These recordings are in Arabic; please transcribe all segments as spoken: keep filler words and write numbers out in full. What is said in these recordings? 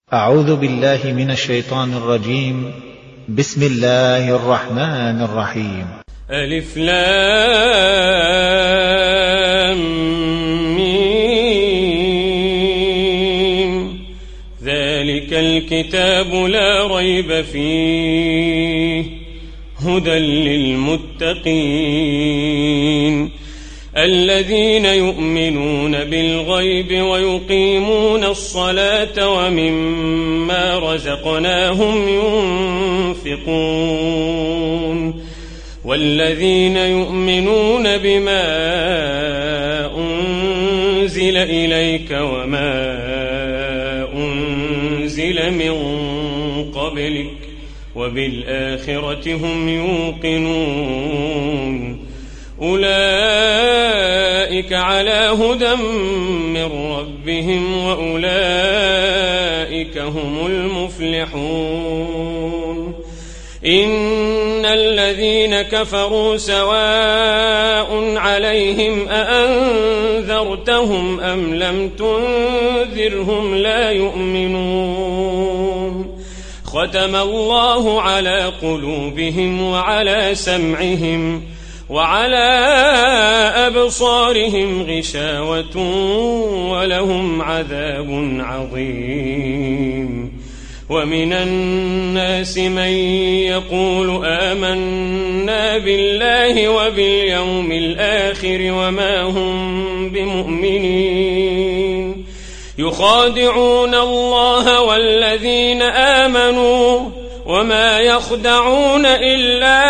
أعوذ بالله من الشيطان الرجيم. بسم الله الرحمن الرحيم. ألف لام ميم. ذلك الكتاب لا ريب فيه هدى للمتقين الذين يؤمنون بالغيب ويقيمون الصلاة ومما رزقناهم ينفقون والذين يؤمنون بما أنزل إليك وما أنزل من قبلك وبالآخرة هم يوقنون أولئك على هدى من ربهم وأولئك هم المفلحون. إن الذين كفروا سواء عليهم أأنذرتهم أم لم تنذرهم لا يؤمنون. ختم الله على قلوبهم وعلى سمعهم وعلى أبصارهم غشاوة ولهم عذاب عظيم. ومن الناس من يقول آمنا بالله وباليوم الآخر وما هم بمؤمنين يخادعون الله والذين آمنوا وما يخدعون إلا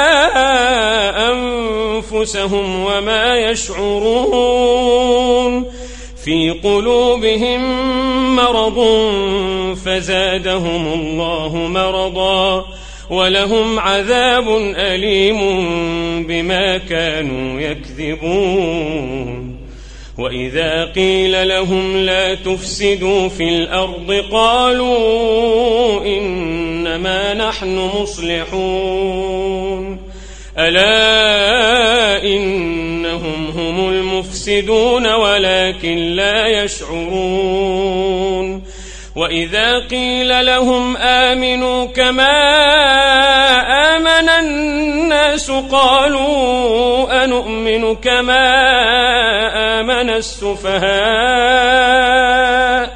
أنفسهم وما يشعرون. في قلوبهم مرض فزادهم الله مرضا ولهم عذاب أليم بما كانوا يكذبون. وإذا قيل لهم لا تفسدوا في الأرض قالوا إنما نحن مصلحون ألا إنهم هم المفسدون ولكن لا يشعرون. وإذا قيل لهم آمنوا كما آمن الناس قالوا أنؤمن كما آمن السفهاء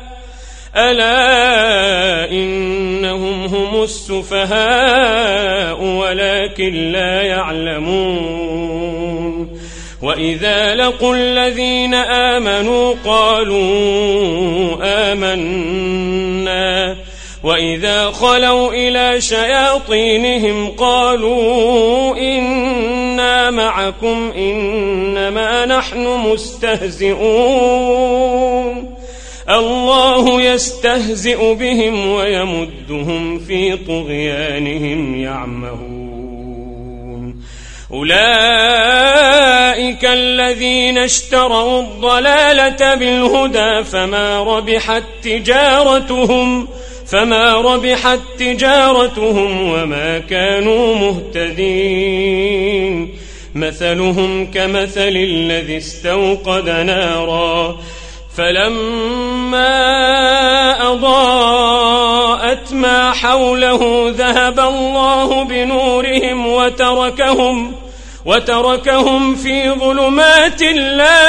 ألا إنهم هم السفهاء ولكن لا يعلمون. وإذا لقوا الذين آمنوا قالوا آمنا وإذا خلوا إلى شياطينهم قالوا إنا معكم إنما نحن مستهزئون. الله يستهزئ بهم ويمدهم في طغيانهم يعمهون. أولئك الذين اشتروا الضلالة بالهدى فما ربحت تجارتهم فما ربحت تجارتهم وما كانوا مهتدين. مثلهم كمثل الذي استوقد نارا فلما أضاءت ما حوله ذهب الله بنورهم وتركهم وتركهم في ظلمات لا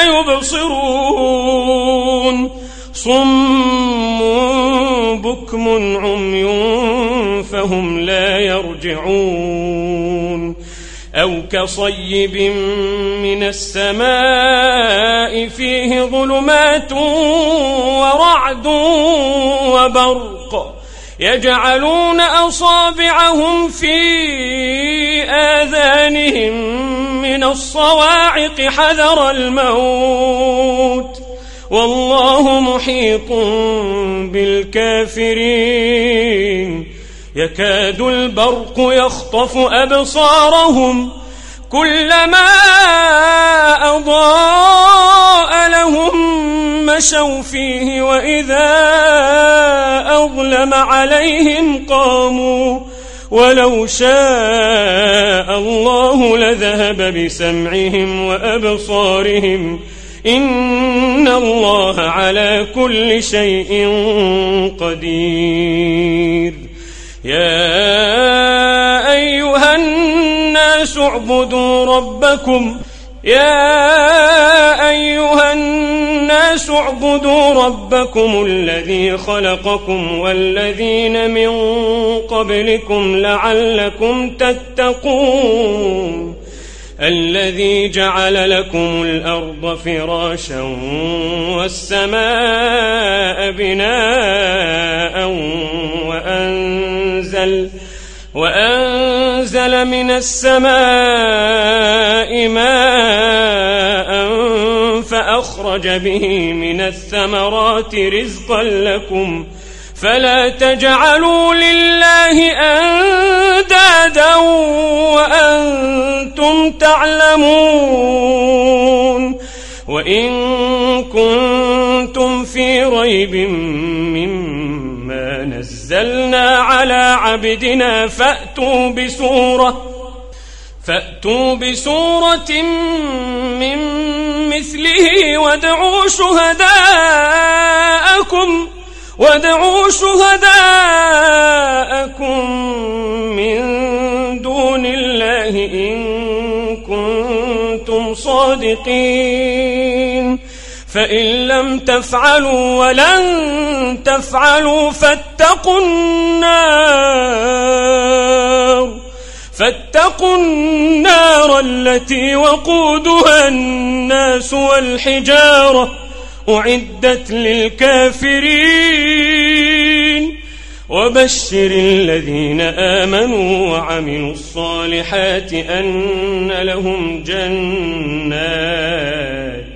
يبصرون. صم بكم عمي فهم لا يرجعون. أو كصيب من السماء فيه ظلمات ورعد وبرق يجعلون أصابعهم في آذانهم من الصواعق حذر الموت والله محيط بالكافرين. يكاد البرق يخطف أبصارهم كلما أضاء لهم مشوا فيه وإذا أظلم عليهم قاموا ولو شاء الله لذهب بسمعهم وأبصارهم إن الله على كل شيء قدير. يا أيها الناس اعبدوا ربكم يا أيها الناس اعبدوا ربكم الذي خلقكم والذين من قبلكم لعلكم تتقون الذي جعل لكم الأرض فراشا والسماء بناء وأنزل وأنزل من السماء ماء فأخرج به من الثمرات رزقا لكم فلا تجعلوا لله أندادا وأنتم تعلمون. وإن كنتم في ريب مما نزلنا على عبدنا فأتوا بسورة فأتوا بسورة من مثله وادعوا شهداءكم وادعوا شهداءكم من دون الله إن كنتم صادقين فإن لم تفعلوا ولن تفعلوا فاتقوا النار فاتقوا النار التي وقودها الناس والحجارة أعدت للكافرين. وبشر الذين آمنوا وعملوا الصالحات أن لهم جنات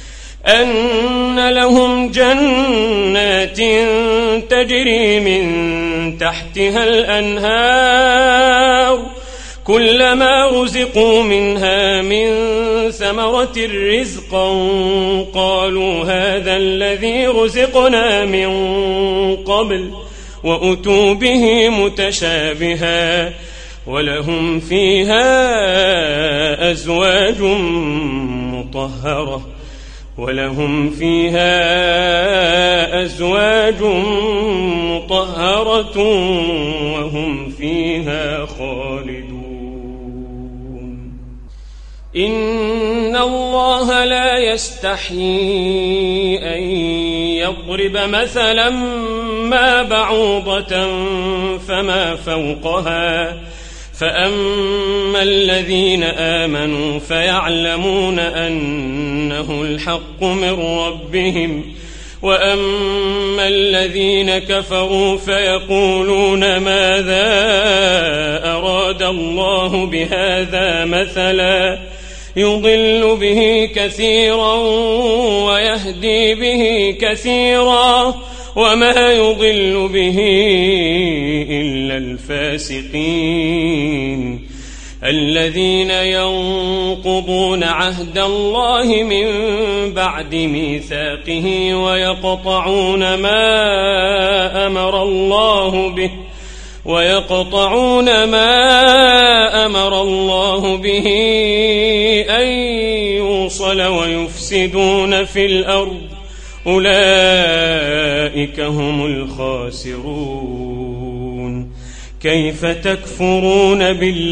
أن لهم جنات تجري من تحتها الأنهار كلما رزقوا منها من ثمرة رزقا قالوا هذا الذي رزقنا من قبل وأتوا به متشابها ولهم فيها أزواج مطهرة ولهم فيها أزواج مطهرة وهم فيها خالدون. إن الله لا يستحيي أن يضرب مثلا ما بعوضة فما فوقها فأما الذين آمنوا فيعلمون أنه الحق من ربهم وأما الذين كفروا فيقولون ماذا أراد الله بهذا مثلا يضل به كثيرا ويهدي به كثيرا وما يضل به إلا الفاسقين الذين ينقضون عهد الله من بعد ميثاقه ويقطعون ما أمر الله به ويقطعون ما أمر الله به أن يوصل ويفسدون في الأرض أولئك هم الخاسرون. كيف تكفرون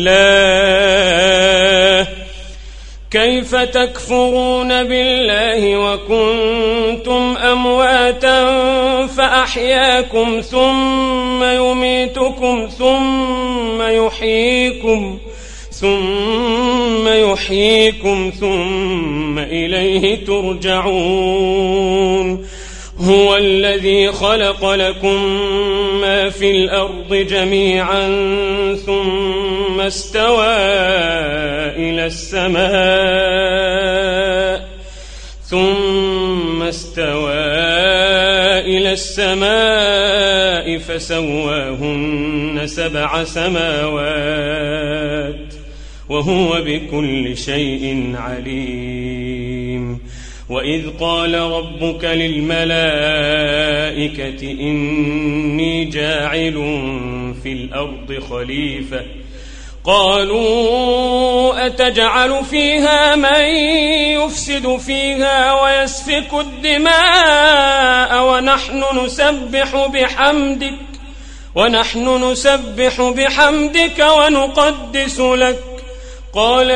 بالله كيف تكفرون بالله وكنتم أمواتا فأحياكم ثم يميتكم ثم يحييكم ثم يحييكم ثم إليه ترجعون. هو الذي خلق لكم ما في الأرض جميعا ثم استوى إلى السماء ثم استوى إلى السماء فسواهن سبع سماوات وهو بكل شيء عليم. وإذ قال ربك للملائكة إني جاعل في الأرض خليفة قالوا أتجعل فيها من يفسد فيها ويسفك الدماء ونحن نسبح بحمدك ونحن نسبح بحمدك ونقدس لك قال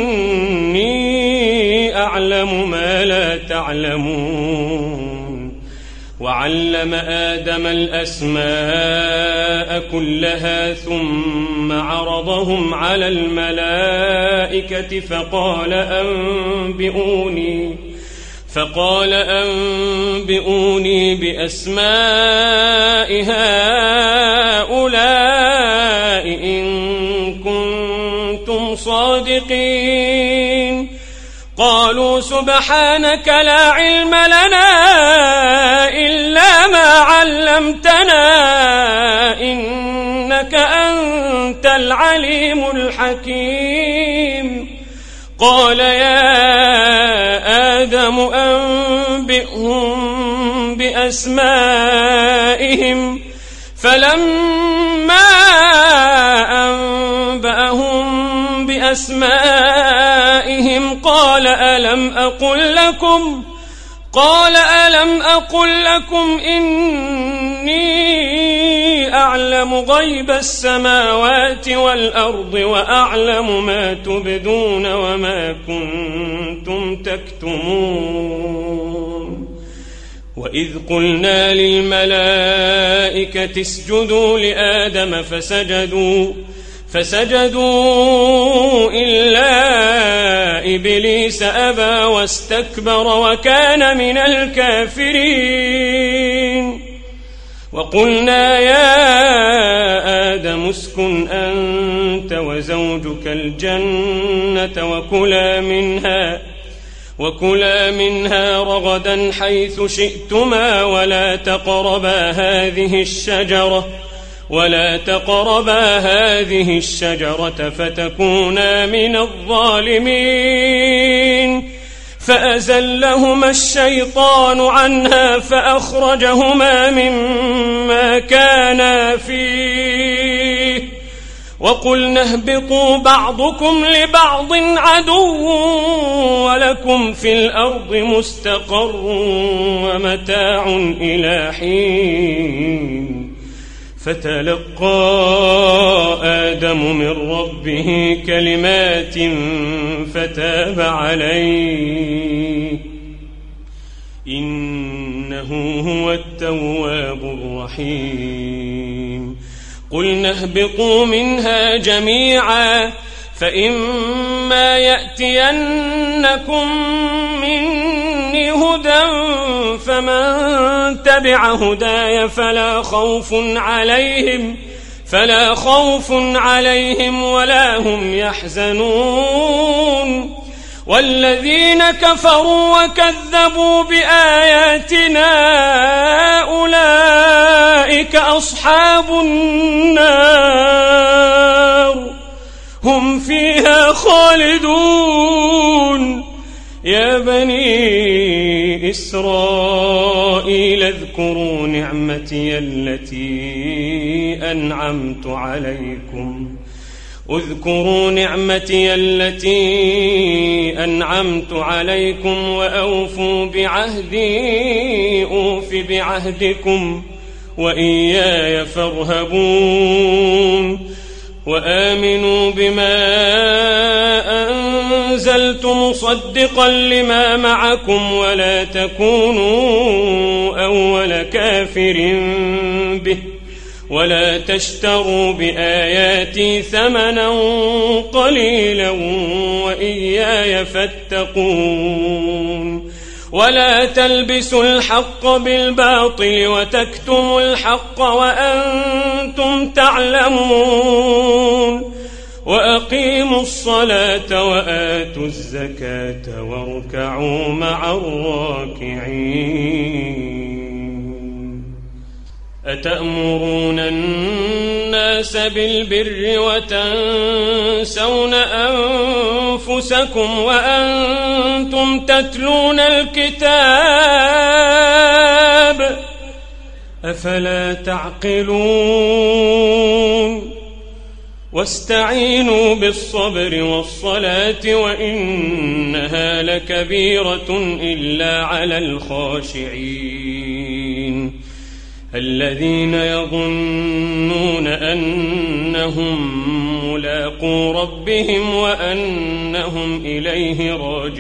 إني أعلم ما لا تعلمون وعلم آدم الأسماء كلها ثم عرضهم على الملائكة فقال أنبئوني فقال أنبئوني بأسماء هؤلاء إن كنتم صادقين قالوا سبحانك لا علم لنا إلا ما علمتنا إنك أنت العليم الحكيم قال يا آدم أنبئهم بأسمائهم فلما أنبأهم بأسمائهم قال ألم أقل لكم قال ألم أقل لكم إني أعلم غيب السماوات والأرض وأعلم ما تبدون وما كنتم تكتمون وإذ قلنا للملائكة اسجدوا لآدم فسجدوا فسجدوا إلا إبليس أبى واستكبر وكان من الكافرين وقلنا يا آدم اسكن أنت وزوجك الجنة وكلا منها وكلا منها رغدا حيث شئتما ولا تقربا هذه الشجرة ولا تقربا هذه الشجرة فتكونا من الظالمين فأزلهما الشيطان عنها فأخرجهما مما كانا فيه وقلنا اهبطوا بعضكم لبعض عدو ولكم في الأرض مستقر ومتاع إلى حين فتلقى آدم من ربه كلمات فتاب عليه إنه هو التواب الرحيم قلنا اهبطوا منها جميعا فإما يأتينكم مني هدى فمن تبع هداي فلا خوف عليهم فلا خوف عليهم ولا هم يحزنون والذين كفروا وكذبوا بآياتنا أولئك أصحاب النار هم فيها خالدون يا بني إسرائيل اذكروا نعمتي التي أنعمت عليكم اذكروا نعمتي التي أنعمت عليكم وأوفوا بعهدي أوف بعهدكم وإياي فارهبون وآمنوا بما أنزلت مصدقا لما معكم ولا تكونوا أول كافر به ولا تشتروا بآياتي ثمنا قليلا وإياي فاتقون ولا تلبسوا الحق بالباطل وتكتموا الحق وأنتم تعلمون وأقيموا الصلاة وآتوا الزكاة واركعوا مع الراكعين أتأمرون الناس بالبر وتنسون أنفسكم وأنتم تتلون الكتاب أفلا تعقلون واستعينوا بالصبر والصلاة وإنها لكبيرة إلا على الخاشعين الذين يظنون أنهم ملاقو ربهم وأنهم إليه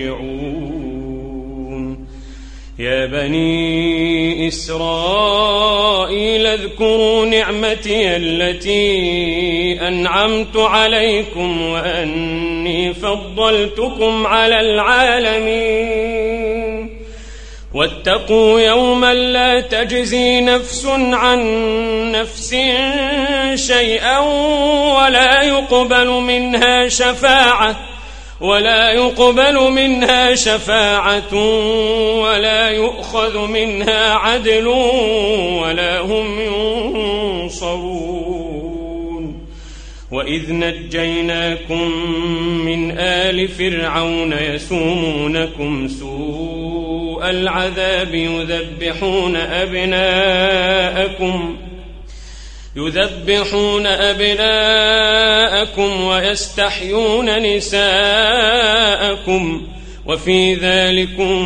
راجعون يا بني إسرائيل اذكروا نعمتي التي أنعمت عليكم وأني فضلتكم على العالمين واتقوا يوما لا تجزي نفس عن نفس شيئا ولا يقبل منها شفاعة ولا يقبل منها شفاعة ولا يؤخذ منها عدل ولا هم ينصرون وإذ نجيناكم من آل فرعون يسومونكم سوء العذاب يذبحون أبناءكم يذبحون أبناءكم ويستحيون نساءكم وفي ذلكم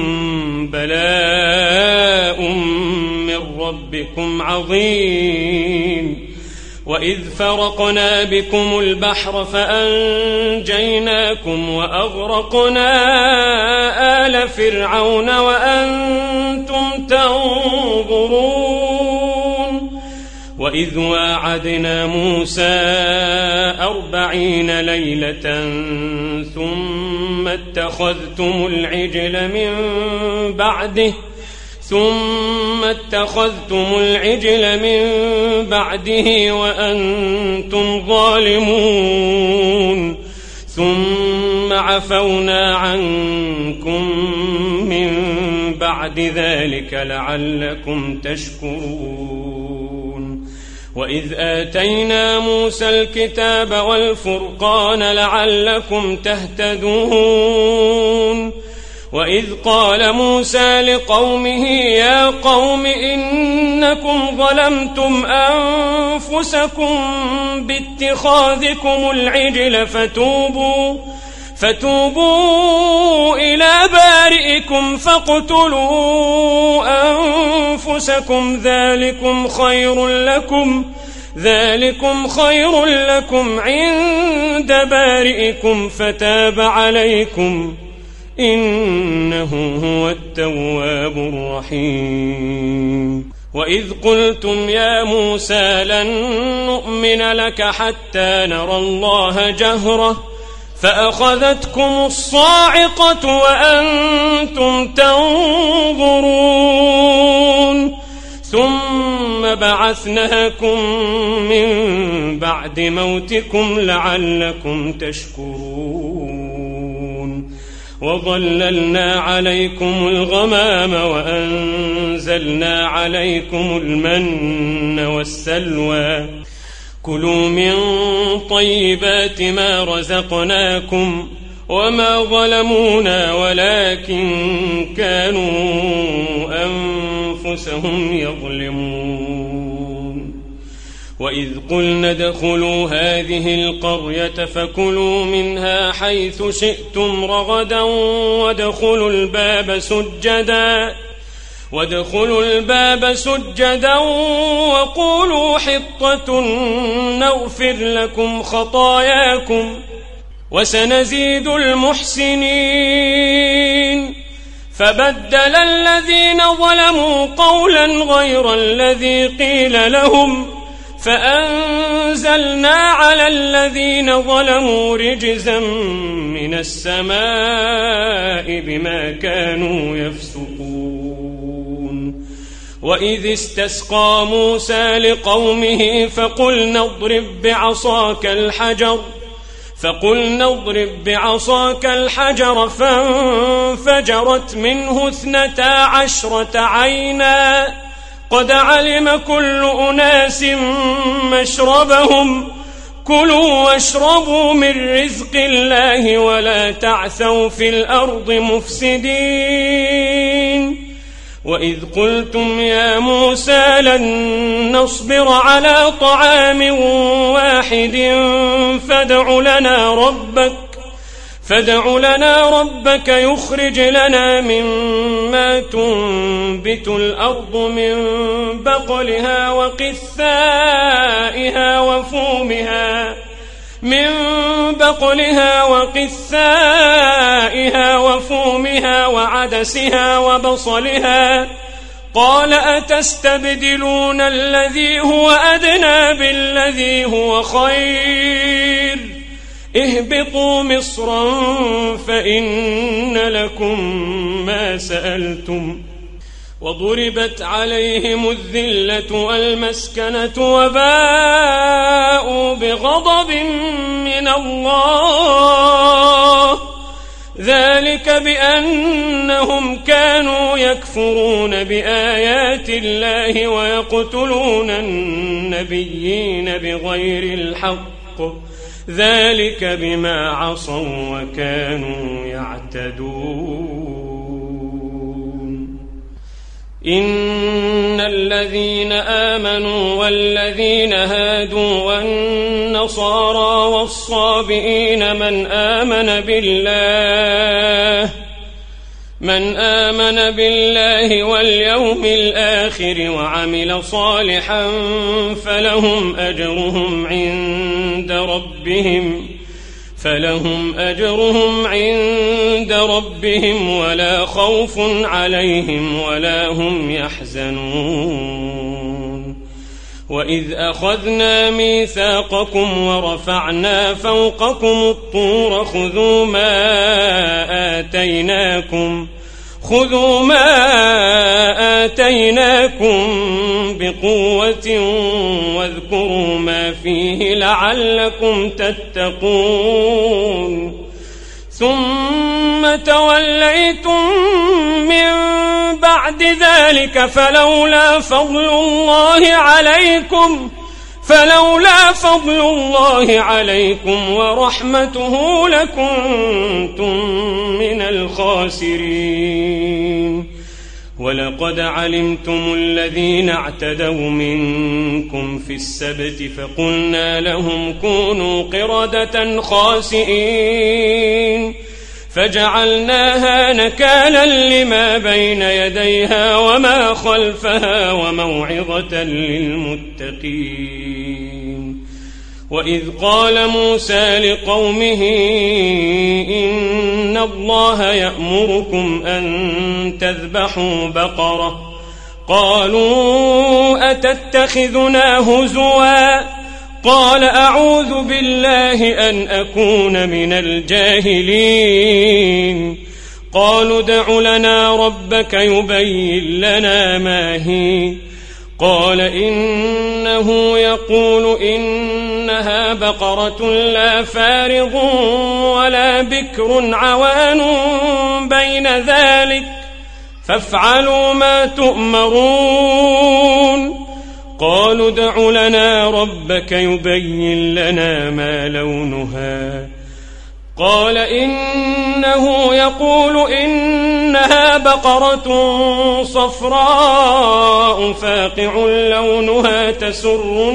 بلاء من ربكم عظيم وإذ فرقنا بكم البحر فأنجيناكم وأغرقنا آل فرعون وأنتم تنظرون وإذ واعدنا موسى أربعين ليلة ثم اتخذتم العجل من بعده ثم اتخذتم العجل من بعده وأنتم ظالمون ثم عفونا عنكم من بعد ذلك لعلكم تشكرون وإذ آتينا موسى الكتاب والفرقان لعلكم تهتدون وإذ قال موسى لقومه يا قوم إنكم ظلمتم أنفسكم باتخاذكم العجل فتوبوا فتوبوا إلى بارئكم فاقتلوا أنفسكم ذلكم خير لكم ذلكم خير لكم عند بارئكم فتاب عليكم إنه هو التواب الرحيم وإذ قلتم يا موسى لن نؤمن لك حتى نرى الله جهرة فأخذتكم الصاعقة وأنتم تنظرون ثم بعثناكم من بعد موتكم لعلكم تشكرون وظللنا عليكم الغمام وأنزلنا عليكم المن والسلوى كلوا من طيبات ما رزقناكم وما ظلمونا ولكن كانوا أنفسهم يظلمون وإذ قلنا ادخلوا هذه القرية فكلوا منها حيث شئتم رغدا وادخلوا الباب سجدا وادخلوا الباب سجدا وقولوا حطة نغفر لكم خطاياكم وسنزيد المحسنين فبدل الذين ظلموا قولا غير الذي قيل لهم فأنزلنا على الذين ظلموا رجزا من السماء بما كانوا يفسقون وإذ استسقى موسى لقومه فقلنا اضرب بعصاك الحجر فقلنا اضرب بعصاك الحجر فانفجرت منه اثنتا عشرة عينا قد علم كل أناس مشربهم كلوا واشربوا من رزق الله ولا تعثوا في الأرض مفسدين وإذ قلتم يا موسى لن نصبر على طعام واحد فادع لنا ربك فادع لنا ربك يخرج لنا مما تنبت الأرض من بقلها وقثائها وفومها من بقلها وقثائها وفومها وعدسها وبصلها قال أتستبدلون الذي هو أدنى بالذي هو خير اهبطوا مصرا فإن لكم ما سألتم وضربت عليهم الذلة والمسكنة وباءوا بغضب من الله ذلك بأنهم كانوا يكفرون بآيات الله ويقتلون النبيين بغير الحق ذلك بما عصوا وكانوا يعتدون إن الذين آمنوا والذين هادوا والنصارى والصابئين من آمن بالله من آمن بالله واليوم الآخر وعمل صالحا فلهم أجرهم عند ربهم فلهم أجرهم عند ربهم ولا خوف عليهم ولا هم يحزنون وإذ أخذنا ميثاقكم ورفعنا فوقكم الطور خذوا ما آتيناكم خذوا ما آتيناكم بقوة واذكروا ما فيه لعلكم تتقون ثم توليتم من بعد ذلك فلولا فضل الله عليكم فلولا فضل الله عليكم ورحمته لكنتم من الخاسرين ولقد علمتم الذين اعتدوا منكم في السبت فقلنا لهم كونوا قردة خاسئين فجعلناها نكالا لما بين يديها وما خلفها وموعظة للمتقين وإذ قال موسى لقومه إن الله يأمركم أن تذبحوا بقرة قالوا أتتخذنا هزوا قال أعوذ بالله أن أكون من الجاهلين قالوا ادع لنا ربك يبين لنا ما هي قال إنه يقول إنها بقرة لا فارض ولا بكر عوان بين ذلك فافعلوا ما تؤمرون قالوا ادع لنا ربك يبين لنا ما لونها قال إنه يقول إنها بقرة صفراء فاقع لونها تسر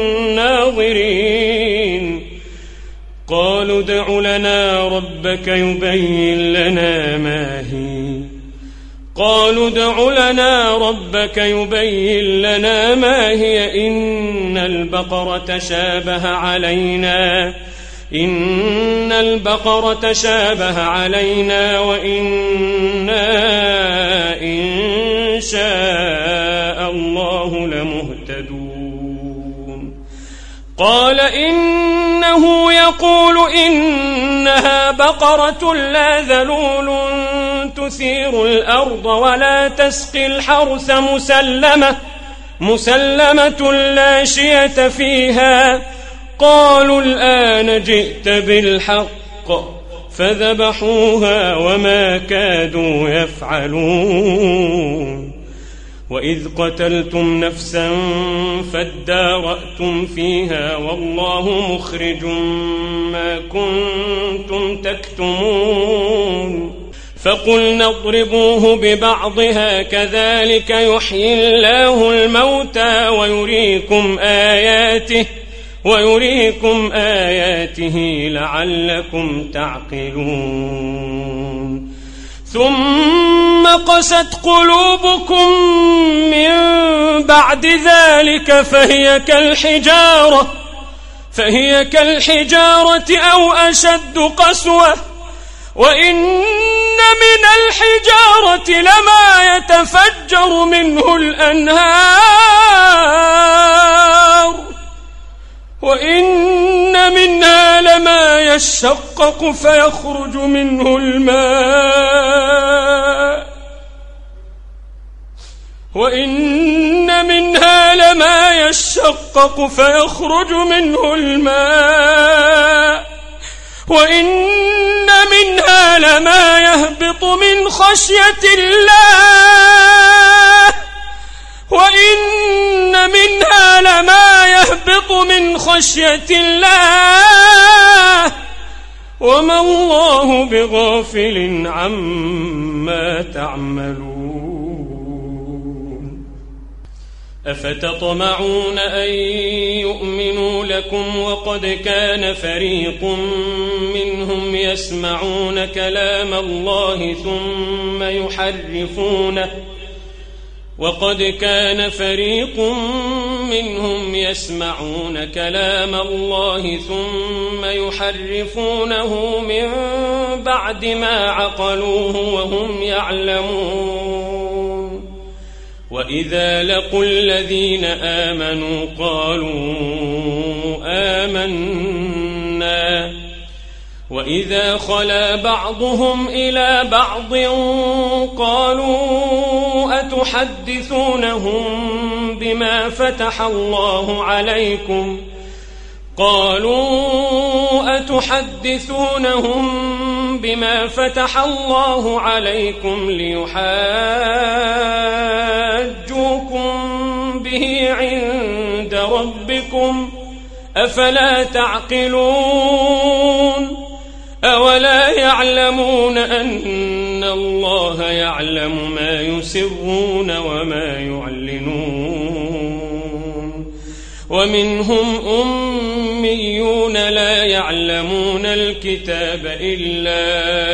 الناظرين قالوا ادع لنا ربك يبين لنا ما هي قالوا ادع لنا ربك يبين لنا ما هي إن البقرة شابه علينا إن البقرة شابه علينا وإنا إن شاء الله لمهتدون قال إنه يقول إنها بقرة لا ذلول تثير الأرض ولا تسقي الحرث مسلمة مسلمة لا شية فيها قالوا الآن جئت بالحق فذبحوها وما كادوا يفعلون وإذ قتلتم نفسا فادارأتم فيها والله مخرج ما كنتم تكتمون فقلنا اضربوه ببعضها كذلك يحيي الله الموتى ويريكم آياته ويريكم آياته لعلكم تعقلون ثم قست قلوبكم من بعد ذلك فهي كالحجارة فهي كالحجارة أو أشد قسوة وإن من الحجارة لما يتفجر منه الأنهار وإن منها لما يشقق فيخرج منه الماء وإن منها لما يشقق فيخرج منه الماء وإن منها لما يهبط من خشية الله وإن منها لما يهبط من خشية الله وما الله بغافل عما تعملون أفتطمعون أن يؤمنوا لكم وقد كان فريق منهم يسمعون كلام الله ثم يحرفونه وقد كان فريق منهم يسمعون كلام الله ثم يحرفونه من بعد ما عقلوه وهم يعلمون وإذا لقوا الذين آمنوا قالوا آمنا وإذا خلا بعضهم إلى بعض قالوا أتحدثونهم بما فتح الله عليكم قالوا أتحدثونهم بما فتح الله عليكم ليحاجوكم به عند ربكم أفلا تعقلون أولا يعلمون أن الله يعلم ما يسرون وما يعلنون ومنهم أميون لا يعلمون الكتاب إلا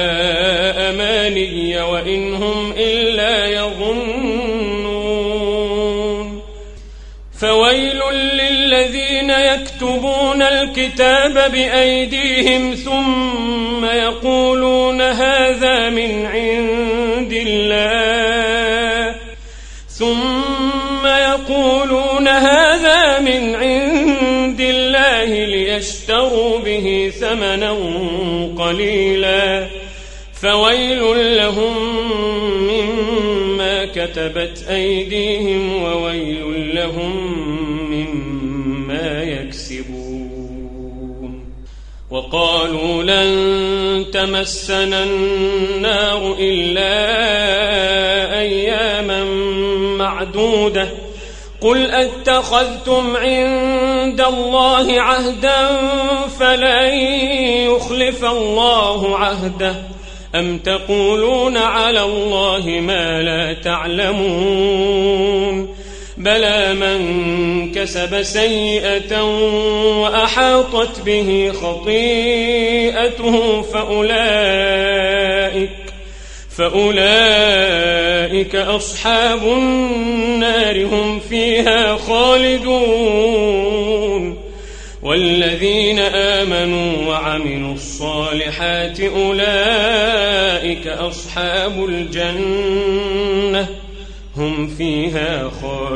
أماني وإنهم إلا يظنون فويل للذين يكتبون الكتاب بأيديهم ثم يقولون هذا من عند الله ثم يقولون هذا من عند الله ليشتروا به ثمنا قليلا فويل لهم مما كتبت أيديهم وويل لهم مما يكسبون وقالوا لن تمسنا النار إلا أياما معدودة قل أتخذتم عند الله عهدا فلن يخلف الله عهده أم تقولون على الله ما لا تعلمون بلى من كسب سيئة وأحاطت به خطيئته فأولئك فأولئك أصحاب النار هم فيها خالدون والذين آمنوا وعملوا الصالحات أولئك أصحاب الجنة هم فيها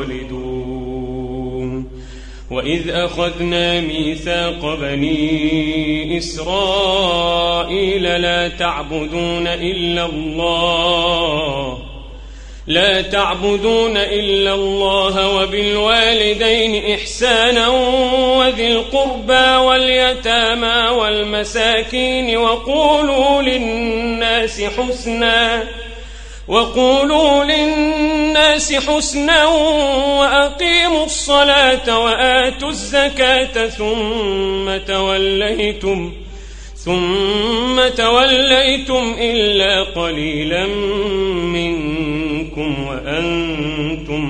خالدون وإذ أخذنا ميثاق بني إسرائيل لا تعبدون إلا الله لا تعبدون إلا الله وبالوالدين إحسانا وذي القربى واليتامى والمساكين وقولوا للناس حسنا وقولوا للناس حسنا وأقيموا الصلاة وآتوا الزكاة ثم توليتم ثم توليتم إلا قليلا منكم وأنتم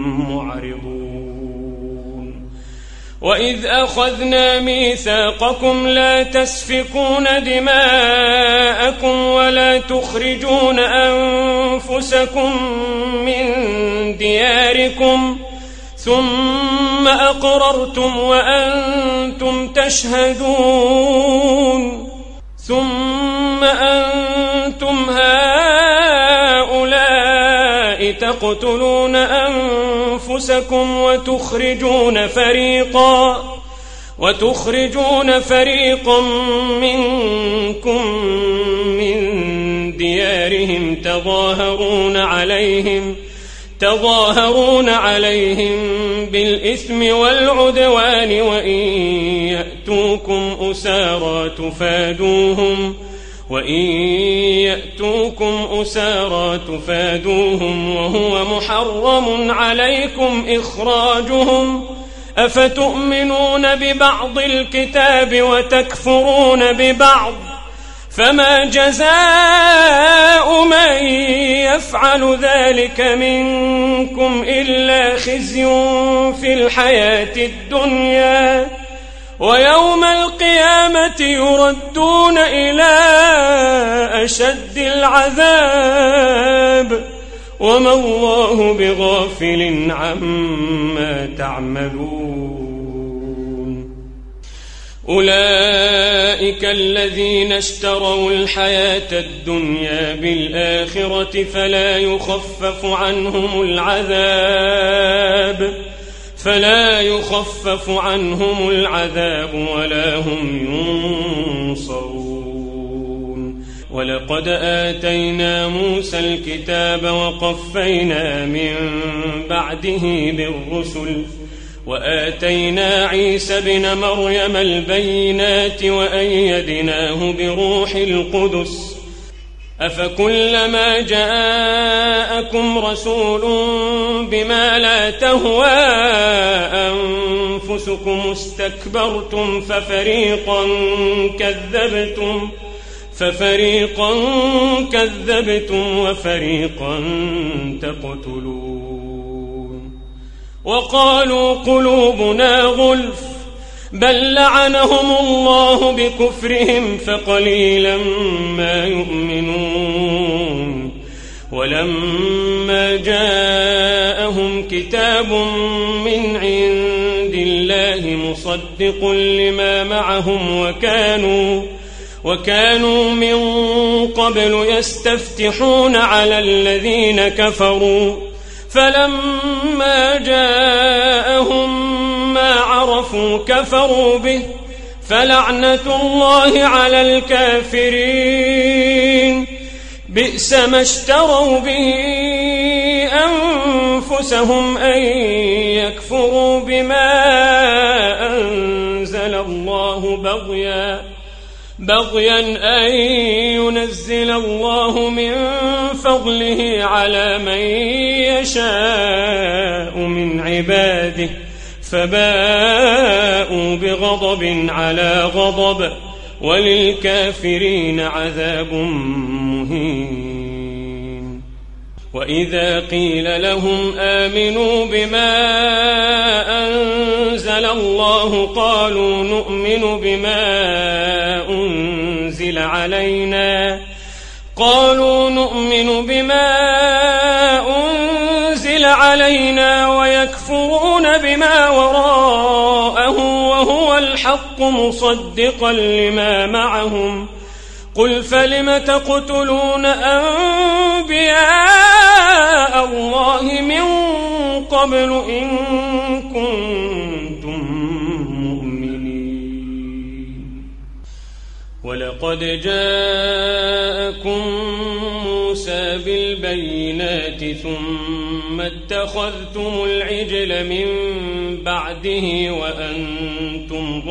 معرضون وإذ أخذنا ميثاقكم لا تسفكون دماءكم ولا تخرجون أنفسكم من دياركم ثم أقررتم وأنتم تشهدون ثم أنتم هؤلاء تقتلون أنفسكم وتخرجون فريقا وتخرجون فريقا منكم من ديارهم تظاهرون عليهم تظاهرون عليهم بالإثم والعدوان وإن يأتوكم أسارى تفادوهم وإن يأتوكم أسارى تفادوهم وهو محرم عليكم إخراجهم أفتؤمنون ببعض الكتاب وتكفرون ببعض فما جزاء من يفعل ذلك منكم إلا خزي في الحياة الدنيا ويوم القيامة يردون إلى أشد العذاب وما الله بغافل عما تعملون أولئك الذين اشتروا الحياة الدنيا بالآخرة فلا يخفف عنهم العذاب فلا يخفف عنهم العذاب ولا هم ينصرون ولقد آتينا موسى الكتاب وقفينا من بعده بالرسل وآتينا عيسى ابن مريم البينات وأيدناه بروح القدس أفكلما جاءكم رسول بما لا تهوى أنفسكم استكبرتم ففريقا كذبتم ففريقا كذبتم وفريقا تقتلون وقالوا قلوبنا غلف بل لعنهم الله بكفرهم فقليلا ما يؤمنون ولما جاءهم كتاب من عند الله مصدق لما معهم وكانوا وكانوا من قبل يستفتحون على الذين كفروا فلما جاءهم ما عرفوا كفروا به فلعنة الله على الكافرين بئس ما اشتروا به أنفسهم أن يكفروا بما أنزل الله بغيا بغيا أن ينزل الله من فضله على من يشاء من عباده فباءوا بغضب على غضب وللكافرين عذاب مهين وإذا قيل لهم آمنوا بما أنزل الله قالوا نؤمن بما أنزل علينا قالوا نؤمن بما أنزل علينا ويكفرون بما وراءه وهو الحق مصدقا لما معهم قل فلم تقتلون أنبياء الله من قبل إن كنتم مؤمنين ولقد جاءكم موسى بالبينات ثم اتخذتم العجل من بعده وأنتم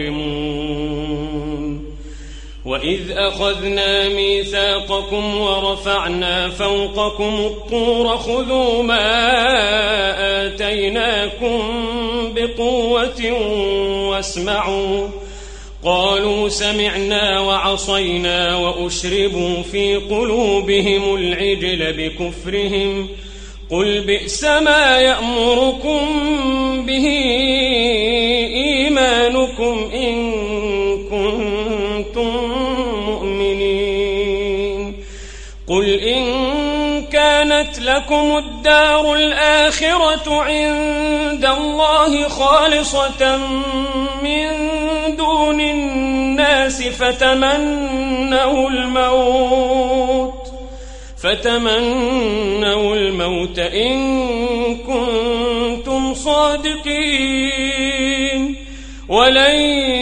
ظالمون وإذ أخذنا ميثاقكم ورفعنا فوقكم الطور خذوا ما آتيناكم بقوة واسمعوا قالوا سمعنا وعصينا وأشربوا في قلوبهم العجل بكفرهم قل بئس ما يأمركم به إيمانكم إن كنتم مؤمنين قل إن كانت لكم الدار الآخرة عند الله خالصة من دون الناس فتمنوا الموت فتمنوا الموت إن كنتم صادقين ولن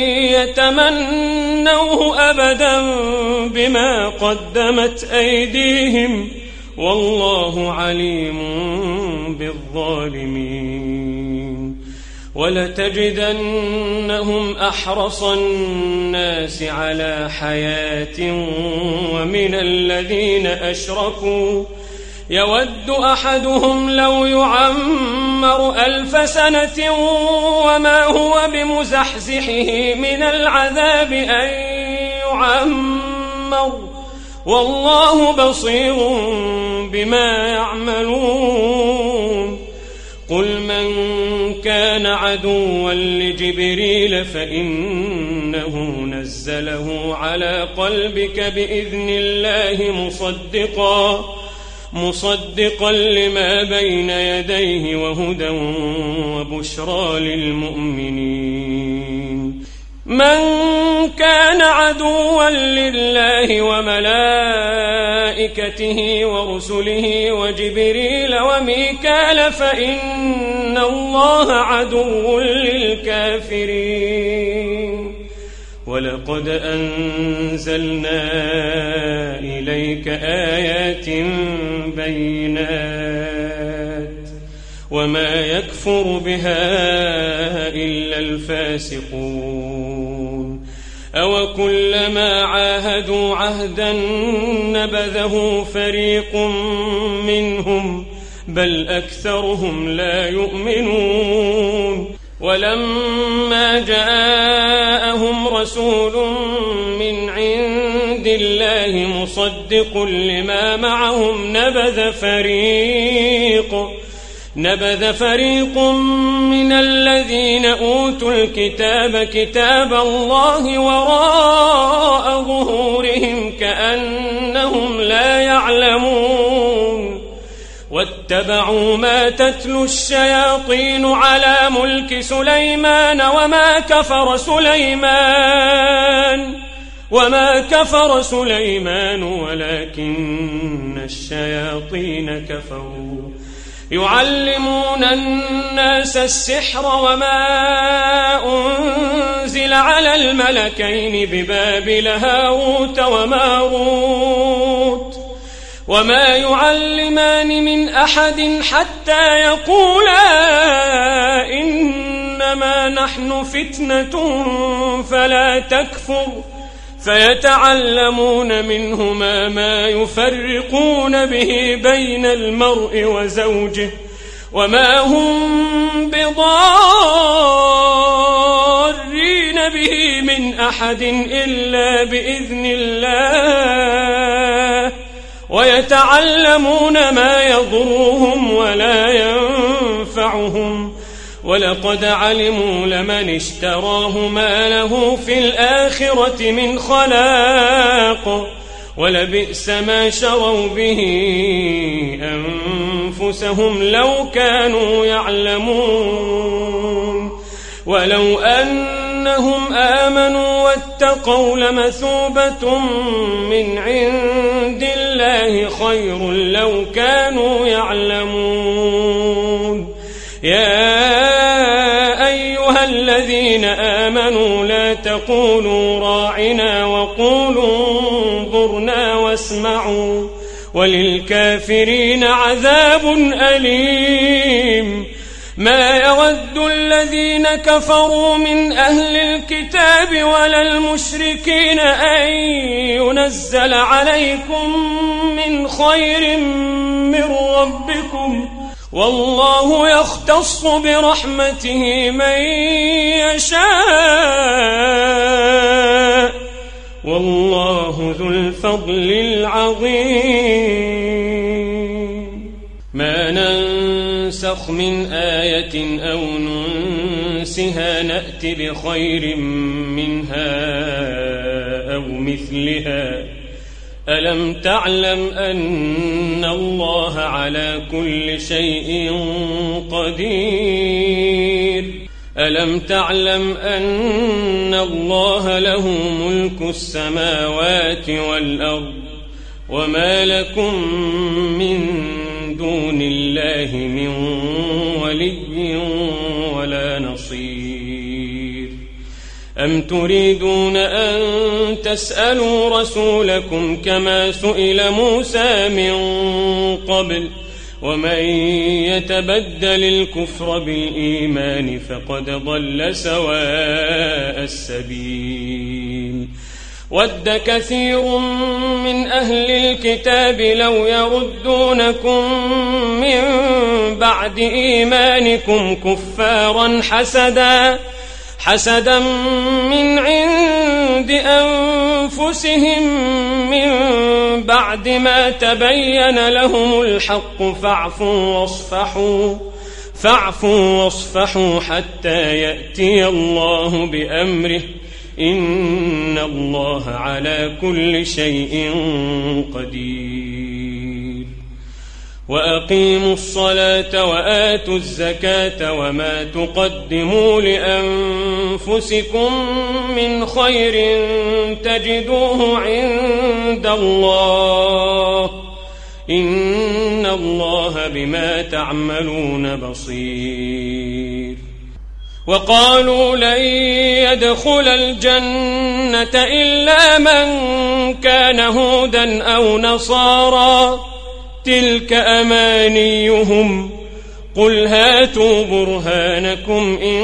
يتمنوه أبدا بما قدمت أيديهم والله عليم بالظالمين ولتجدنهم أحرص الناس على حياة ومن الذين أشركوا يود أحدهم لو يعمر ألف سنة وما هو بمزحزحه من العذاب أن يعمر والله بصير بما يعملون قل من كان عدوا لجبريل فإنه نزله على قلبك بإذن الله مصدقا مصدقا لما بين يديه وهدى وبشرى للمؤمنين من كان عدوا لله وملائكته ورسله وجبريل وميكال فإن الله عدو للكافرين ولقد أنزلنا إليك آيات بينات وما يكفر بها إلا الفاسقون أو كلما عاهدوا عهدا نبذه فريق منهم بل أكثرهم لا يؤمنون ولما جاءهم رسول من عند الله مصدق لما معهم نبذ فريق نبذ فريق من الذين أوتوا الكتاب كتاب الله وراء ظهورهم كأنهم لا يعلمون واتبعوا ما تتلو الشياطين على ملك سليمان وما كفر سليمان وما كفر سليمان ولكن الشياطين كفروا يعلمون الناس السحر وما أنزل على الملكين ببابل هاروت وماروت وما يعلمان من أحد حتى يقولا إنما نحن فتنة فلا تكفر فيتعلمون منهما ما يفرقون به بين المرء وزوجه وما هم بضارين به من أحد إلا بإذن الله ويتعلمون ما يضرهم ولا ينفعهم ولقد علموا لمن اشتراه ما له في الآخرة من خلاق ولبئس ما شروا به أنفسهم لو كانوا يعلمون ولو أنهم آمنوا واتقوا لمثوبة من عند الله خير لو كانوا يعلمون يا أيها الذين آمنوا لا تقولوا راعنا وقولوا انظرنا واسمعوا وللكافرين عذاب أليم ما يود الذين كفروا من أهل الكتاب ولا المشركين أن ينزل عليكم من خير من ربكم والله يختص برحمته من يشاء الفضل العظيم. ما ننسخ من آية أو ننسها نأت بخير منها أو مثلها. ألم تعلم أن الله على كل شيء قدير؟ ألم تعلم أن الله له ملك السماوات والأرض وما لكم من دون الله من ولي ولا نصير؟ أم تريدون أن تسألوا رسولكم كما سئل موسى من قبل؟ ومن يتبدل الكفر بالإيمان فقد ضل سواء السبيل. ود كثير من أهل الكتاب لو يردونكم من بعد إيمانكم كفارا حسدا حسدا من عند أنفسهم من بعد ما تبين لهم الحق فاعفوا واصفحوا فاعفوا واصفحوا حتى يأتي الله بأمره إن الله على كل شيء قدير. وأقيموا الصلاة وآتوا الزكاة وما تقدموا لأنفسكم من خير تجدوه عند الله إن الله بما تعملون بصير. وقالوا لن يدخل الجنة إلا من كان هودا أو نصارى تلك أمانيهم قل هاتوا برهانكم إن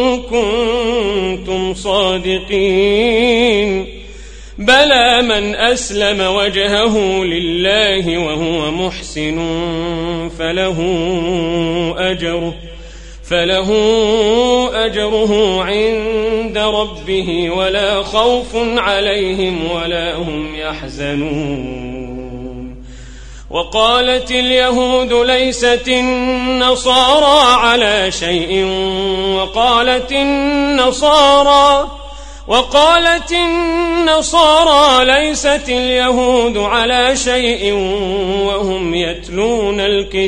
كنتم صادقين. بلى من أسلم وجهه لله وهو محسن فله أجره فله أجره عند ربه ولا خوف عليهم ولا هم يحزنون. وقالت اليهود ليست النصارى على شيء وقالت النصارى وقالت النصارى ليست اليهود على شيء وهم يتلون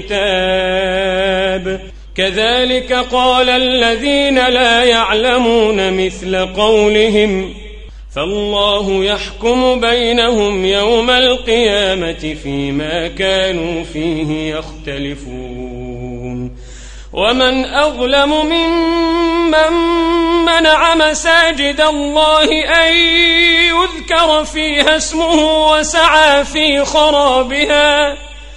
الكتاب كذلك قال الذين لا يعلمون مثل قولهم فالله يحكم بينهم يوم القيامة فيما كانوا فيه يختلفون. ومن أظلم ممن منع مساجد الله أن يذكر فيها اسمه وسعى في خرابها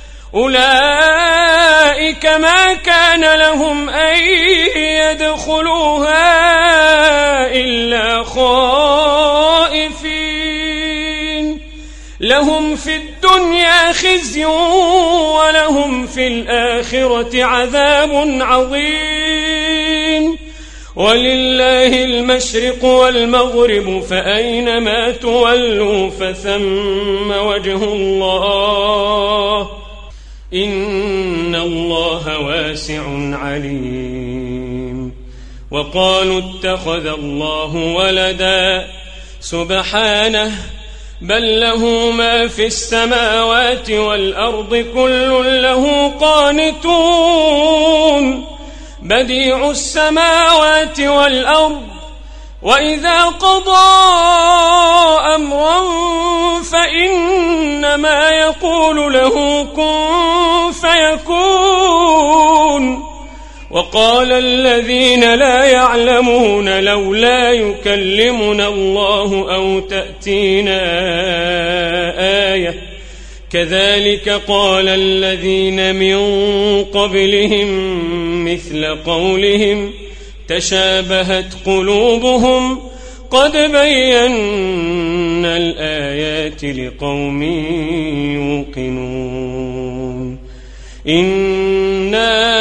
أولئك ما كان لهم أن يدخلوها إلا خائفين لهم في الدنيا خزي ولهم في الآخرة عذاب عظيم. ولله المشرق والمغرب فأينما تولوا فثم وجه الله إن الله واسع عليم. وقالوا اتخذ الله ولدا سبحانه بل له ما في السماوات والأرض كل له قانتون بديع السماوات والأرض وإذا قضى أمرا فإنما يقول له كن فيكون. وقال الذين لا يعلمون لولا يكلمنا الله أو تأتينا آية كذلك قال الذين من قبلهم مثل قولهم تشابهت قلوبهم قد بينا الآيات لقوم يوقنون. إنا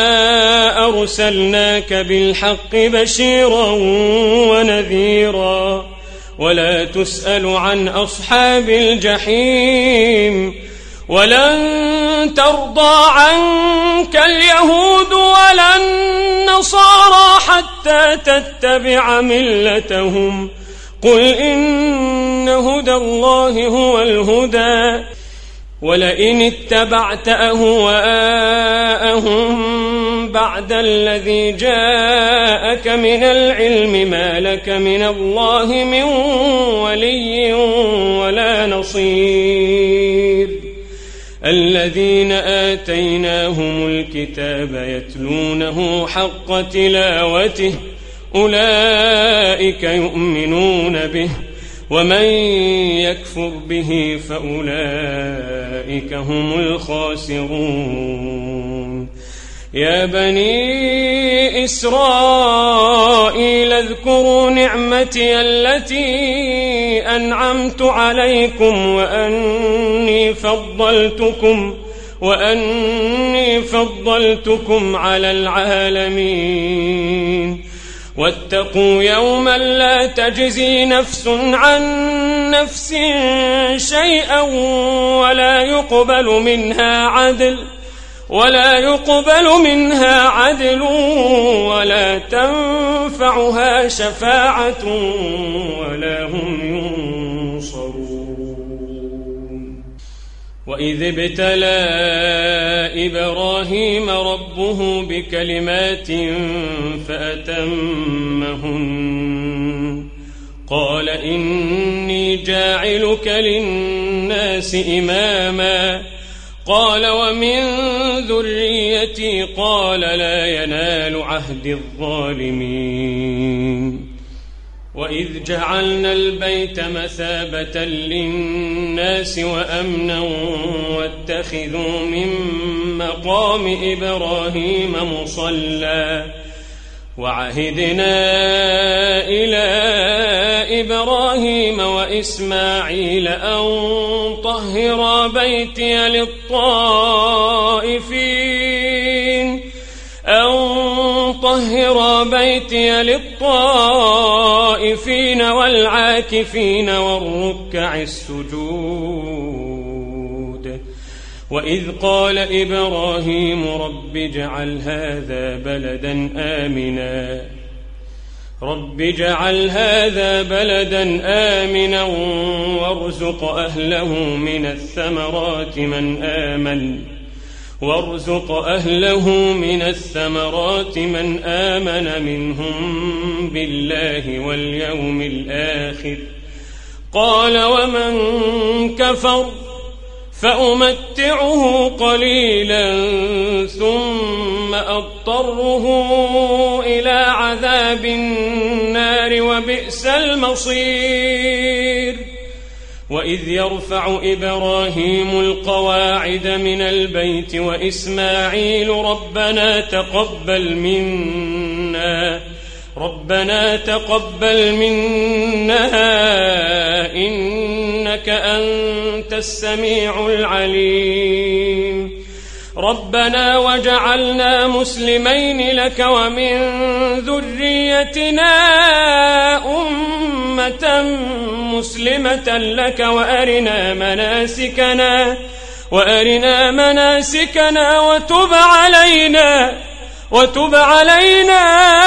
أرسلناك بالحق بشيرا ونذيرا ولا تسأل عن أصحاب الجحيم. ولن ترضى عنك اليهود ولا النصارى حتى تتبع ملتهم قل إن هدى الله هو الهدى ولئن اتبعت أهواءهم بعد الذي جاءك من العلم ما لك من الله من ولي ولا نصير. الذين آتيناهم الكتاب يتلونه حق تلاوته أولئك يؤمنون به ومن يكفر به فأولئك هم الخاسرون. يا بني إسرائيل اذكروا نعمتي التي أنعمت عليكم وأني فضلتكم وأني فضلتكم على العالمين. واتقوا يوما لا تجزي نفس عن نفس شيئا ولا يقبل منها عدل ولا يقبل منها عدل ولا تنفعها شفاعة ولا هم ينصرون. وإذ ابتلى إبراهيم ربه بكلمات فأتمهن قال إني جاعلك للناس إماما قال ومن ذريتي قال لا ينال عهد الظالمين. وإذ جعلنا البيت مثابة للناس وأمنا واتخذوا من مقام إبراهيم مصلى وعهدنا إلى إبراهيم وإسماعيل أن طهرا بيتي للطائفين أن طهرا بيتي للطائفين والعاكفين والركع السجود. وإذ قال إبراهيم رب اجعل هذا بلدا آمنا رب اجعل هذا بلدا آمنا وارزق أهله من الثمرات من آمن وارزق أهله من الثمرات من آمن منهم بالله واليوم الآخر قال ومن كفر فأمتعه قليلا ثم أضطره إلى عذاب النار وبئس المصير. وإذ يرفع إبراهيم القواعد من البيت وإسماعيل ربنا تقبل منا ربنا تقبل منا إنك أنت السميع العليم. ربنا وجعلنا مسلمين لك ومن ذريتنا أمة مسلمة لك وأرنا مناسكنا وأرنا مناسكنا وتب علينا وتب علينا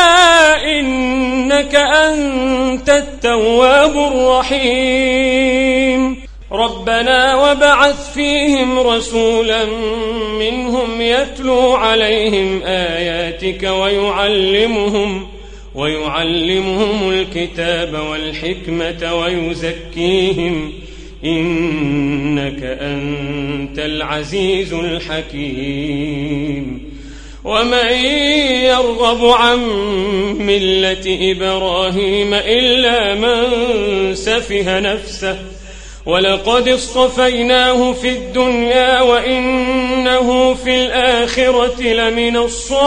إنك أنت التواب الرحيم. ربنا وابعث فيهم رسولا منهم يتلو عليهم آياتك ويعلمهم ويعلمهم الكتاب والحكمة ويزكيهم إنك أنت العزيز الحكيم. ومن يرغب عن ملة إبراهيم إلا من سفه نفسه ولقد اصطفيناه في الدنيا وإنه في الآخرة لمن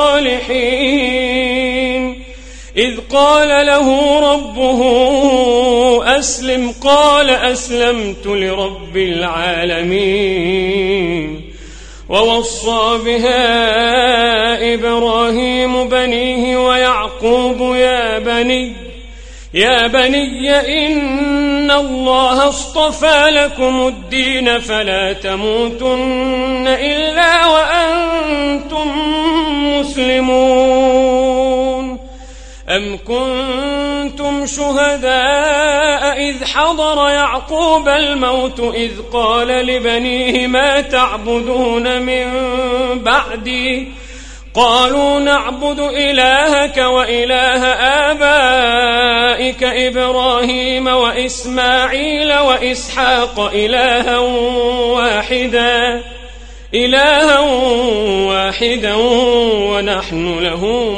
الصالحين. إذ قال له ربه أسلم قال أسلمت لرب العالمين. ووصى بها إبراهيم بنيه ويعقوب يا بني يا بني إن الله اصطفى لكم الدين فلا تموتن إلا وأنتم مسلمون أم كنتم شهداء إذ حضر يعقوب الموت إذ قال لبنيه ما تعبدون من بعدي قالوا نعبد إلهك وإله آبائك إبراهيم وإسماعيل وإسحاق إلها واحدا إلها واحدا ونحن له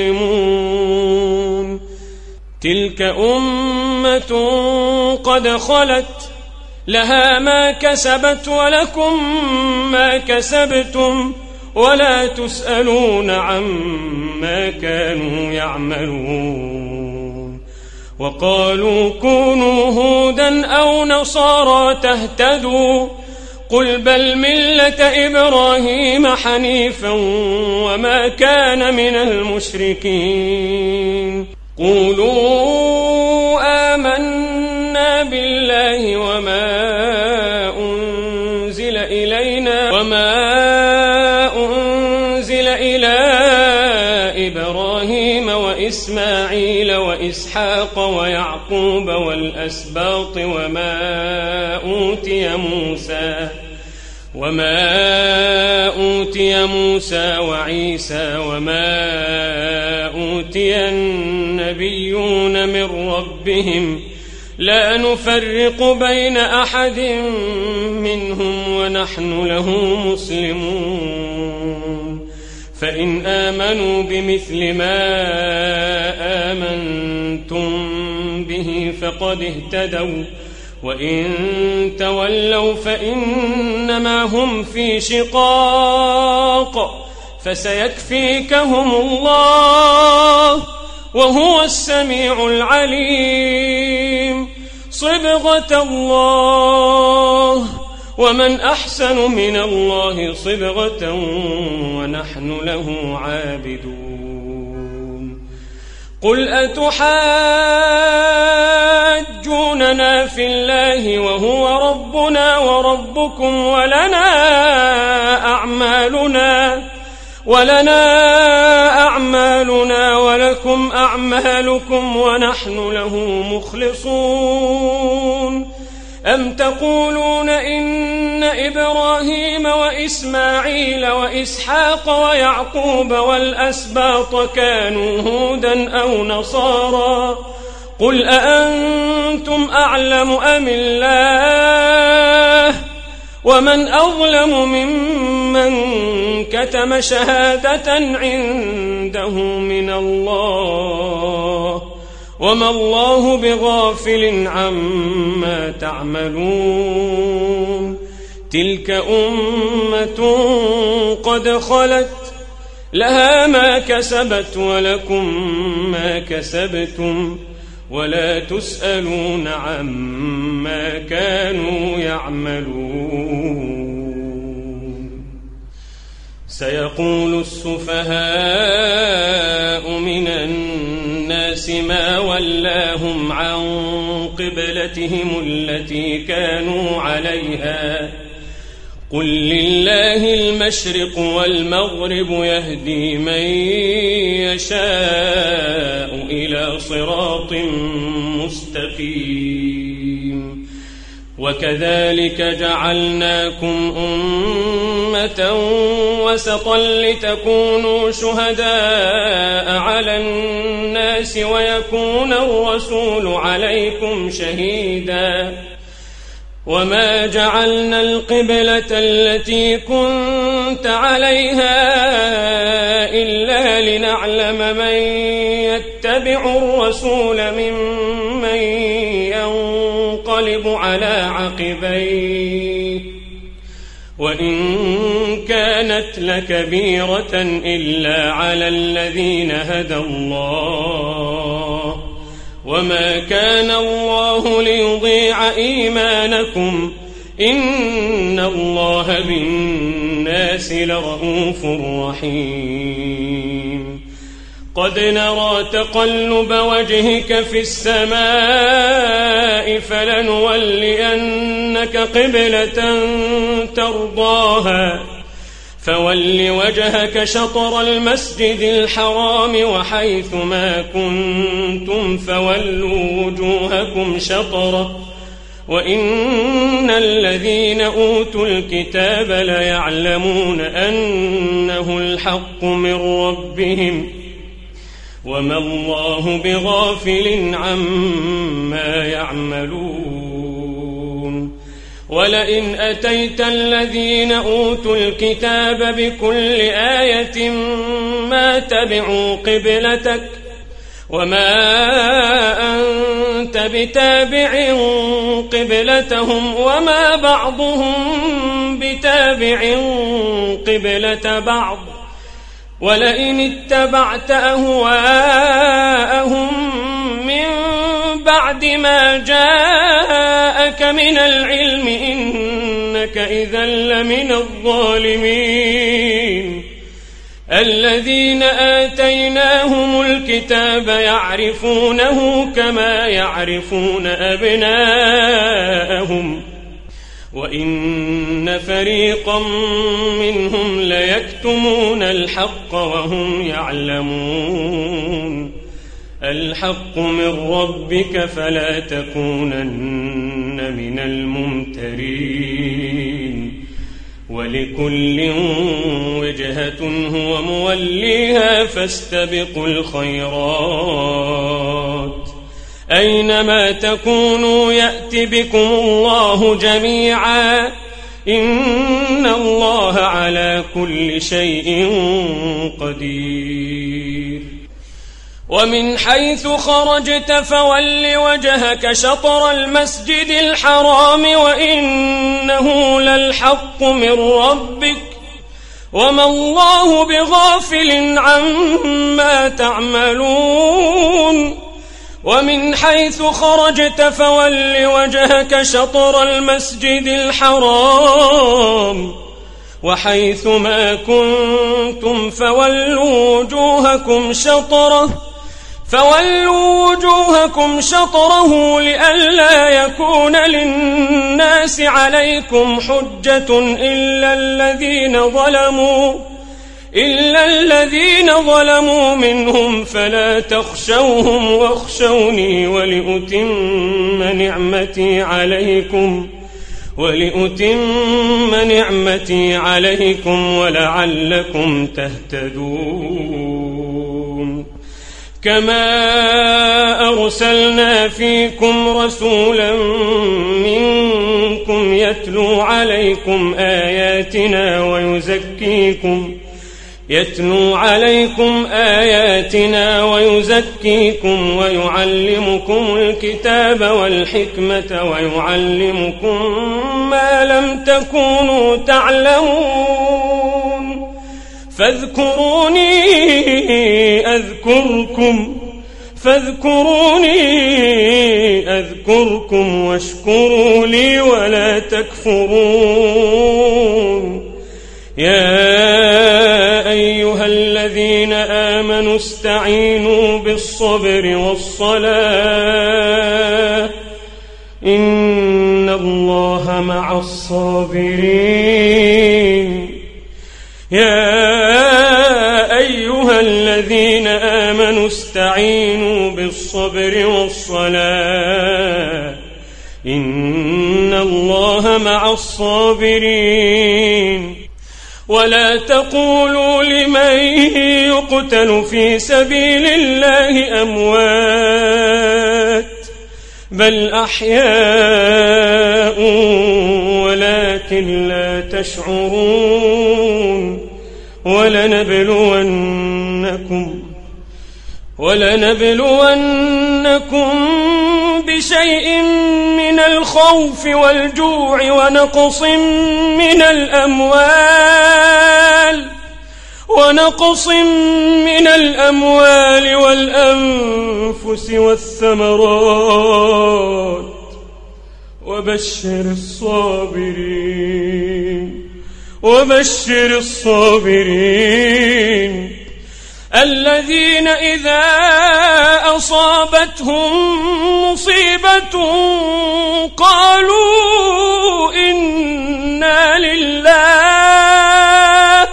مسلمون تلك أمة قد خلت لها ما كسبت ولكم ما كسبتم ولا تسألون عما كانوا يعملون وقالوا كونوا هودا أو نصارى تهتدوا قل بل ملة إبراهيم حنيفا وما كان من المشركين قولوا آمنا بالله وما أنزل إلينا وما أنزل إلى إبراهيم وإسماعيل وإسحاق ويعقوب والأسباط وما أوتي موسى وما أوتي موسى وعيسى وما أوتي النبيون من ربهم لا نفرق بين أحد منهم ونحن له مسلمون فإن آمنوا بمثل ما آمنتم به فقد اهتدوا وإن تولوا فإنما هم في شقاق فسيكفيكهم الله وهو السميع العليم صبغة الله ومن أحسن من الله صبغة ونحن له عابدون قل أتحاجوننا في الله وهو ربنا وربكم ولنا أعمالنا ولنا أعمالنا ولكم أعمالكم ونحن له مخلصون أم تقولون إن إبراهيم وإسماعيل وإسحاق ويعقوب والأسباط كانوا هودا أو نصارى قل أأنتم أعلم أم الله ومن أظلم ممن كتم شهادة عنده من الله وما الله بغافل عما تعملون تلك أمة قد خلت لها ما كسبت ولكم ما كسبتم ولا تسألون عما كانوا يعملون سيقول السفهاء من الناس ما ولاهم عن قبلتهم التي كانوا عليها قل لله المشرق والمغرب يهدي من يشاء إلى صراط مستقيم وكذلك جعلناكم أمة وسطا لتكونوا شهداء على الناس ويكون الرسول عليكم شهيدا وما جعلنا القبلة التي كنت عليها إلا لنعلم من يتبع الرسول ممن ينقلب على عقبيه وإن كانت لكبيرة إلا على الذين هدى الله وما كان الله ليضيع إيمانكم إن الله بالناس لرؤوف رحيم قد نرى تقلب وجهك في السماء فلنولينك قبلة ترضاها فول وجهك شطر المسجد الحرام وحيث ما كنتم فولوا وجوهكم شطره وإن الذين أوتوا الكتاب ليعلمون أنه الحق من ربهم وما الله بغافل عما يعملون ولئن أتيت الذين أوتوا الكتاب بكل آية ما تبعوا قبلتك وما أنت بتابع قبلتهم وما بعضهم بتابع قبلة بعض ولئن اتبعت أهواءهم من بعد ما جاءك من العلم إنك إذا لمن الظالمين الذين آتيناهم الكتاب يعرفونه كما يعرفون أبناءهم وإن فريقا منهم ليكتمون الحق وهم يعلمون الحق من ربك فلا تكونن من الممترين ولكل وجهة هو موليها فاستبقوا الخيرات أينما تكونوا يأت بكم الله جميعا إن الله على كل شيء قدير ومن حيث خرجت فول وجهك شطر المسجد الحرام وإنه للحق من ربك وما الله بغافل عما تعملون ومن حيث خرجت فول وجهك شطر المسجد الحرام وحيث ما كنتم فولوا وجوهكم شطره فولوا وجوهكم شطره لئلا يكون للناس عليكم حجة إلا الذين ظلموا إلا الذين ظلموا منهم فلا تخشوهم واخشوني ولأتم نعمتي عليكم ولأتم نعمتي عليكم ولعلكم تهتدون كما أرسلنا فيكم رسولا منكم يتلو عليكم آياتنا ويزكيكم يتلو عليكم آياتنا ويزكيكم ويعلمكم الكتاب والحكمة ويعلمكم ما لم تكونوا تعلمون فاذكروني أذكركم فاذكروني أذكركم واشكروا لي ولا تكفرون يا أيها الذين آمنوا استعينوا بالصبر والصلاة إن الله مع الصابرين يا أيها الذين آمنوا استعينوا بالصبر والصلاة إن الله مع الصابرين ولا تقولوا لمن يقتل في سبيل الله أموات بل أحياء ولكن لا تشعرون ولنبلونكم ولنبلونكم بشيء من الخوف والجوع ونقص من الأموال ونقص من الأموال والأنفس والثمرات وبشر الصابرين وبشر الصابرين الذين إذا أصابتهم مصيبة قالوا إنا لله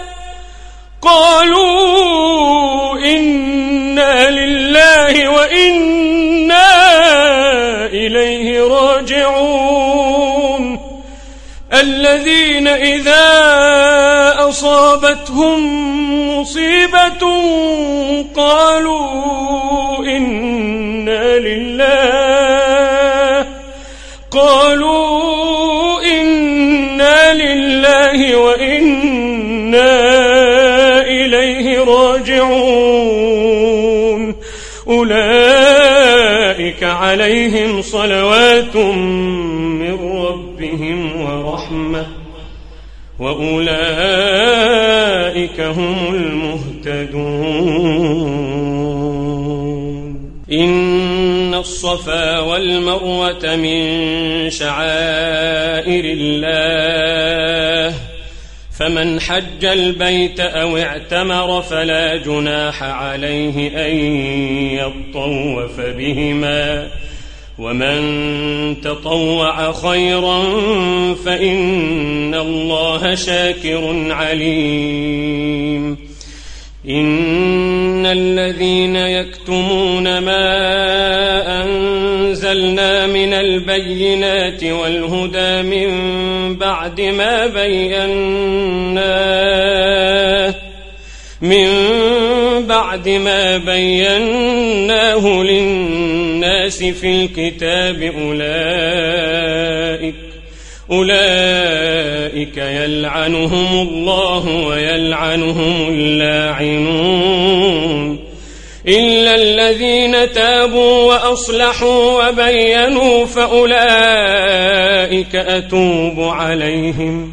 قالوا إنا لله وإنا إليه راجعون الذين إذا أصابتهم مصيبة قالوا إنا لله قالوا إنا لله وإنا إليه راجعون أولئك عليهم صلوات من ربهم ورحمة وأولئك هم المهتدون إن الصفا والمروة من شعائر الله فمن حج البيت أو اعتمر فلا جناح عليه أن يطوف بهما ومن تطوع خيرا فإن الله شاكر عليم إن الذين يكتمون ما أنزلنا من البينات والهدى من بعد ما بيناه من بعد ما بيناه للناس في الكتاب أولئك أولئك يلعنهم الله ويلعنهم اللاعنون إلا الذين تابوا وأصلحوا وبينوا فأولئك أتوب عليهم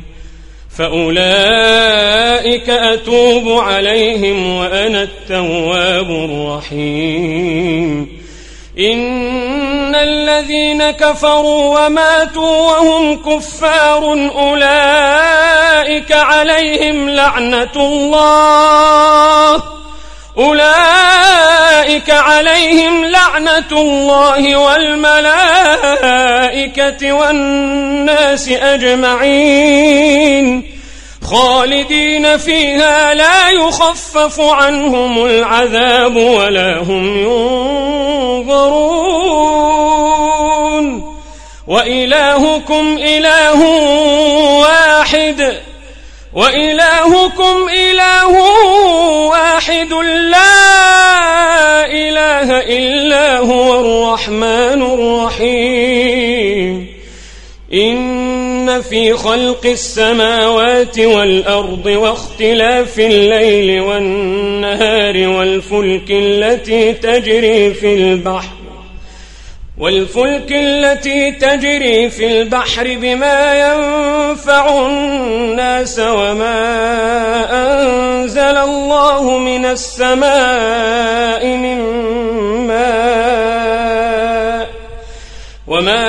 فأولئك أتوب عليهم وأنا التواب الرحيم إن الذين كفروا وماتوا وهم كفار أولئك عليهم لعنة الله أولئك عليهم لعنة الله والملائكة والناس أجمعين خالدين فيها لا يخفف عنهم العذاب ولا هم ينظرون وإلهكم إله واحد وإلهكم إله واحد لا إله إلا هو الرحمن الرحيم إن في خلق السماوات والأرض واختلاف الليل والنهار والفلك التي تجري في البحر والفلك التي تجري في البحر بما ينفع الناس وما أنزل الله من السماء من ماء وما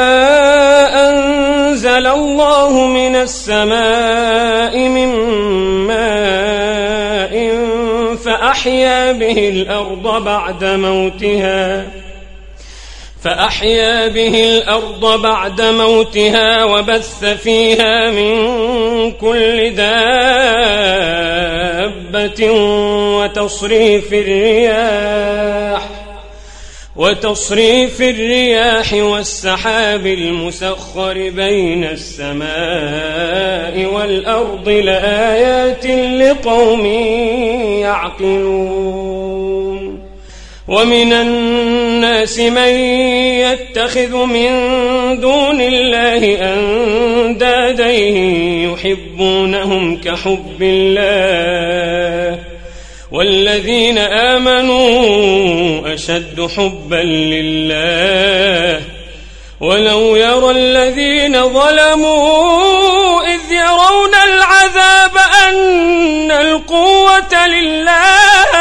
أنزل الله من السماء من ماء فأحيا به الأرض بعد موتها فأحيا به الأرض بعد موتها وبث فيها من كل دابة وتصريف الرياح وتصريف الرياح والسحاب المسخر بين السماء والأرض لآيات لقوم يعقلون ومن الناس من يتخذ من دون الله أندادا يحبونهم كحب الله والذين آمنوا أشد حبا لله ولو يرى الذين ظلموا إذ يرون العذاب أن القوة لله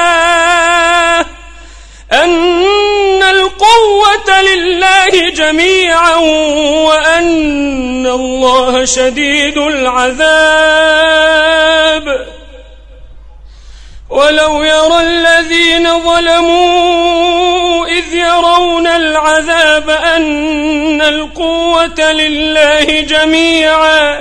أن القوة لله جميعا وأن الله شديد العذاب ولو يرى الذين ظلموا إذ يرون العذاب أن القوة لله جميعا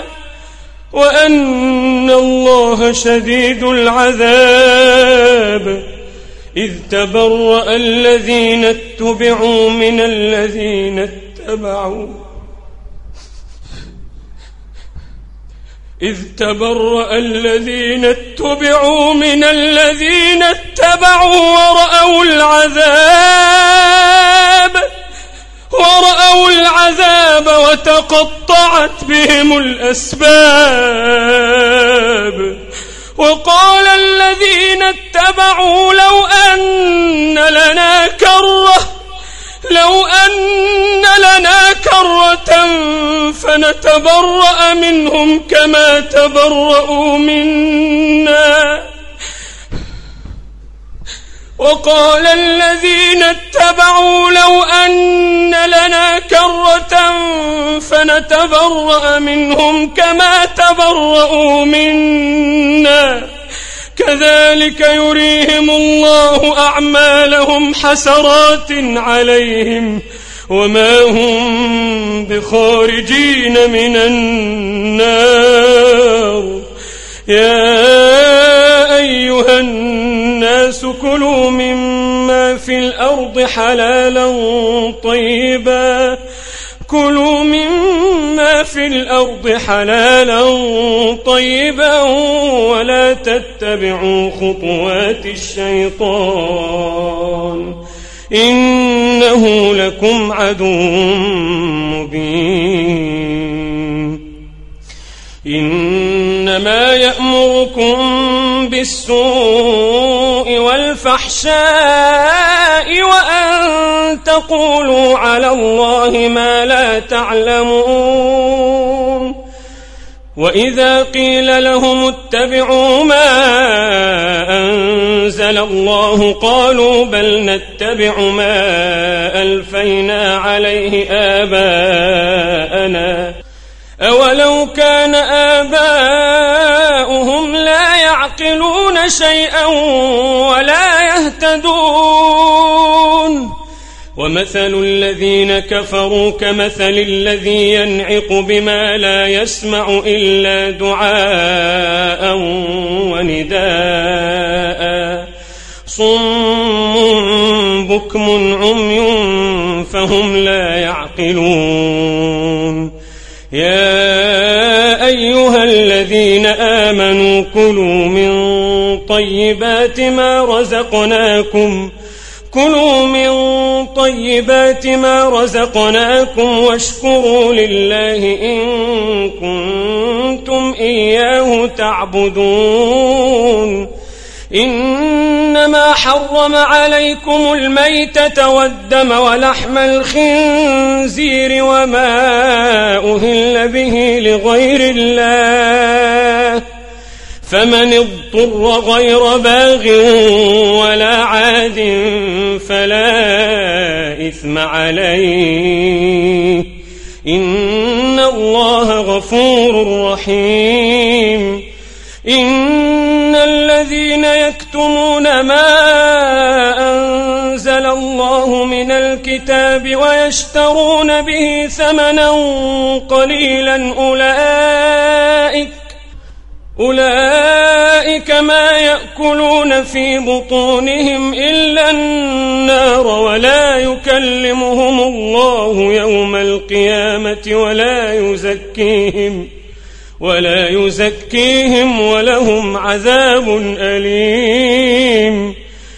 وأن الله شديد العذاب إذ تبرأ الذين اتبعوا من الذين اتبعوا إذ تبرأ الذين اتبعوا من الذين اتبعوا ورأوا العذاب ورأوا العذاب وتقطعت بهم الأسباب وقال الذين اتبعوا لو أن لنا كرة لو أن لنا كرة فنتبرأ منهم كما تبرأوا منا وقال الذين اتبعوا لو أن لنا كرة فنتبرأ منهم كما تبرأوا منا كذلك يريهم الله أعمالهم حسرات عليهم وما هم بخارجين من النار يا أيها الناس كلوا مما في الأرض حلالا طيبا كلوا مما في الأرض حلالا طيبا ولا تتبعوا خطوات الشيطان إنه لكم عدو مبين إنما يأمركم بالسوء والفحشاء وأن تقولوا على الله ما لا تعلمون وإذا قيل لهم اتبعوا ما أنزل الله قالوا بل نتبع ما ألفينا عليه آباءنا أولو كان آباؤهم لا يعقلون شيئا ولا يهتدون ومثل الذين كفروا كمثل الذي ينعق بما لا يسمع إلا دعاء ونداء صم بكم عمي فهم لا يعقلون يا أيها الذين آمنوا كلوا من طيبات ما رزقناكم كلوا من طيبات ما رزقناكم واشكروا لله إن كنتم إياه تعبدون إنما حرم عليكم الميتة والدم ولحم الخنزير وما أهل به لغير الله فمن اضطر غير باغ ولا عاد فلا إثم عليه إن الله غفور رحيم إن الذين يكتمون ما أنزل الله من الكتاب ويشترون به ثمنا قليلا أولئك أولئك ما يأكلون في بطونهم إلا النار ولا يكلمهم الله يوم القيامة ولا يزكيهم ولا يزكيهم ولهم عذاب أليم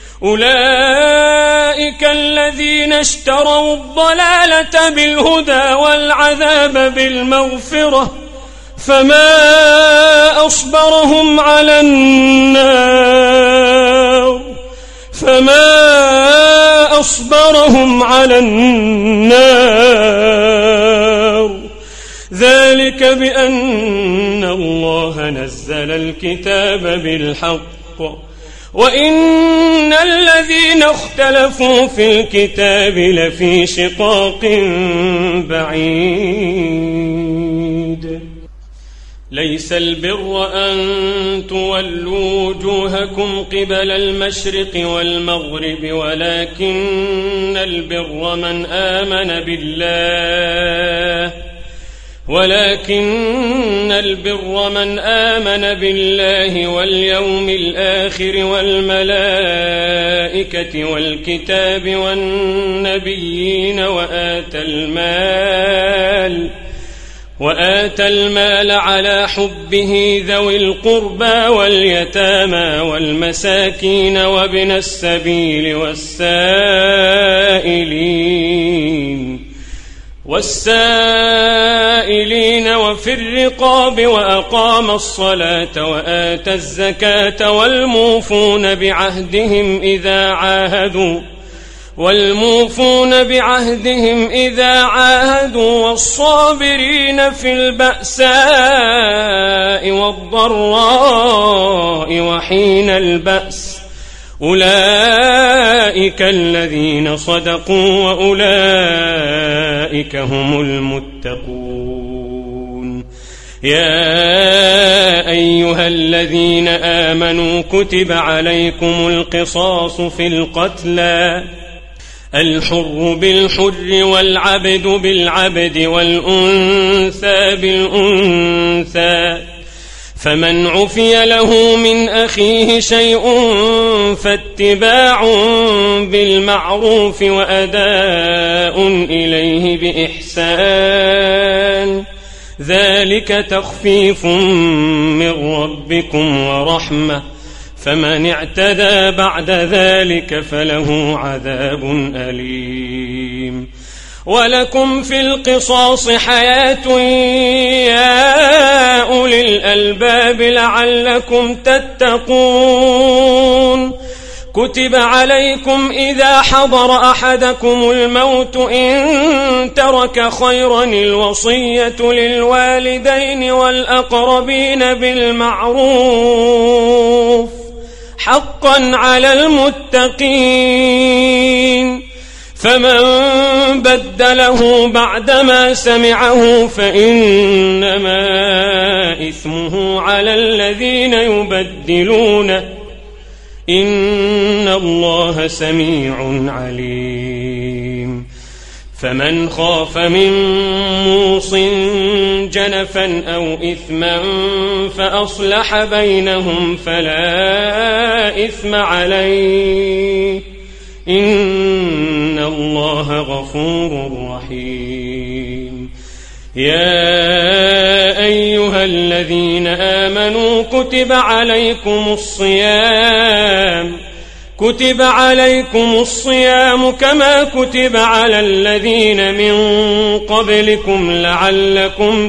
أولئك الذين اشتروا الضلالة بالهدى والعذاب بالمغفرة فما أصبرهم على النار فما أصبرهم على النار ذلك بأن الله نزل الكتاب بالحق وإن الذين اختلفوا في الكتاب لفي شقاق بعيد ليس البر أن تولوا وجوهكم قبل المشرق والمغرب ولكن البر من آمن بالله ولكن البر من آمن بالله واليوم الآخر والملائكة والكتاب والنبيين وآتى المال وآتى المال على حبه ذوي القربى واليتامى والمساكين وابن السبيل والسائلين والسائلين وفي الرقاب وأقام الصلاة وآتى الزكاة والموفون بعهدهم إذا عاهدوا والموفون بعهدهم إذا عاهدوا والصابرين في البأساء والضراء وحين البأس أولئك الذين صدقوا وأولئك هم المتقون. يا أيها الذين آمنوا كتب عليكم القصاص في القتلى الحر بالحر والعبد بالعبد والأنثى بالأنثى فمن عفي له من أخيه شيء فاتباع بالمعروف وأداء إليه بإحسان ذلك تخفيف من ربكم ورحمة فمن اعتدى بعد ذلك فله عذاب أليم. ولكم في القصاص حياة يا أولي الألباب لعلكم تتقون. كتب عليكم إذا حضر أحدكم الموت إن ترك خيرا الوصية للوالدين والأقربين بالمعروف حقا على المتقين فمن بدله بعدما سمعه فإنما إثمه على الذين يبدلونه إن الله سميع عليم. فمن خاف من موص جنفا أو إثما فأصلح بينهم فلا إثم عليه إن الله غفور رحيم. يا أيها الذين آمنوا كتب عليكم الصيام كتب عليكم الصيام كما كتب على الذين من قبلكم لعلكم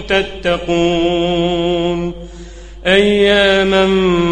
تتقون أياما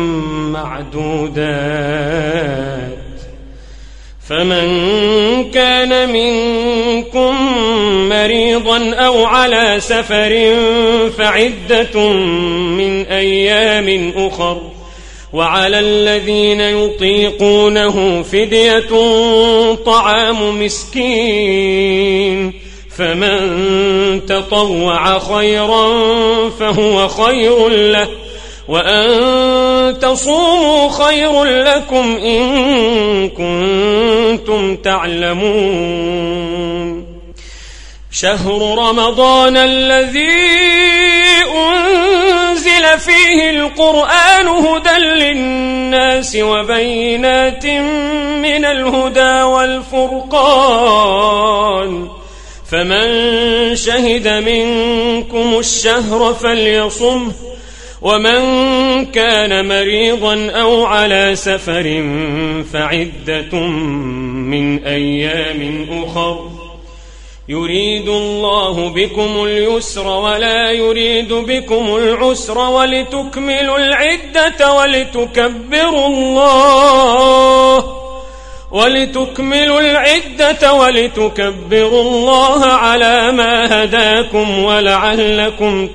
معدودات فمن كان منكم مريضا أو على سفر فعدة من أيام أخر وعلى الذين يطيقونه فدية طعام مسكين فمن تطوع خيرا فهو خير له وأن تصوموا خير لكم إن كنتم تعلمون. شهر رمضان الذي أنزل فيه القرآن هدى للناس وبينات من الهدى والفرقان فمن شهد منكم الشهر فليصمه ومن كان مريضا أو على سفر فعدة من أيام أخر يريد الله بكم اليسر ولا يريد بكم العسر ولتكملوا العدة ولتكبروا الله ولتكملوا العدة ولتكبروا الله على ما هداكم ولعلكم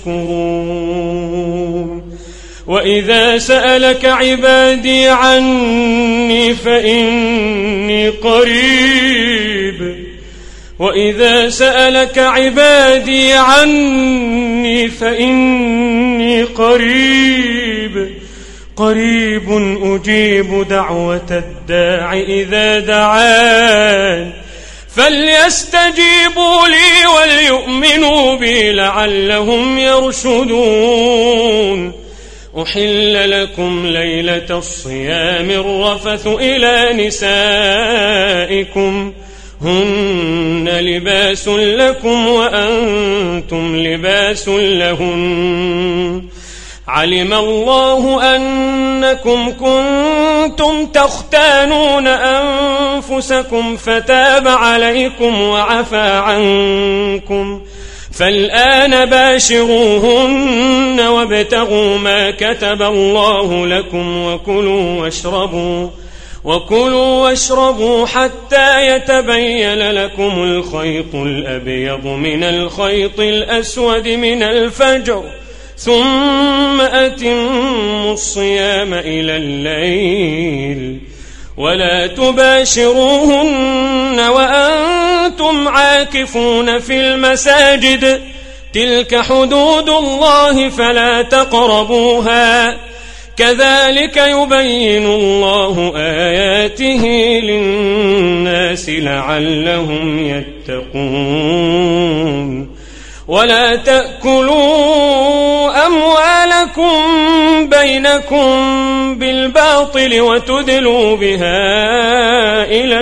تشكرون. وإذا سألك عبادي عني فإني قريب وإذا سألك عبادي عني فإني قريب قريب أجيب دعوة الداع إذا دعان فليستجيبوا لي وليؤمنوا بي لعلهم يرشدون. أحل لكم ليلة الصيام الرفث إلى نسائكم هن لباس لكم وأنتم لباس لهن علم الله أنكم كنتم تختانون أنفسكم فتاب عليكم وعفى عنكم فالآن باشروهن وابتغوا ما كتب الله لكم وكلوا واشربوا وكلوا واشربوا حتى يتبين لكم الخيط الأبيض من الخيط الأسود من الفجر ثم أتموا الصيام إلى الليل ولا تباشروهن وأنتم عاكفون في المساجد تلك حدود الله فلا تقربوها كذلك يبين الله آياته للناس لعلهم يتقون. ولا تأكلوا أموالكم بينكم بالباطل وتدلوا بها إلى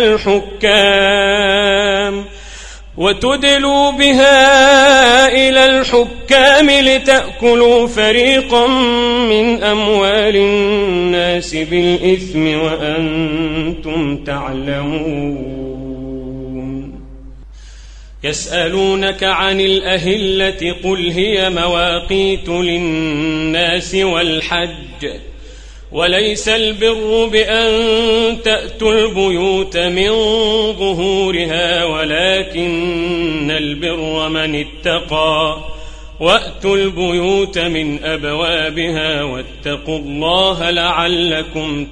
الحكام وتدلوا بها إلى الحكام لتأكلوا فريقا من أموال الناس بالإثم وأنتم تعلمون. يسألونك عن الأهلة قل هي مواقيت للناس والحج وليس البر بأن تأتوا البيوت من ظهورها ولكن البر من اتقى وأتوا البيوت من أبوابها واتقوا الله لعلكم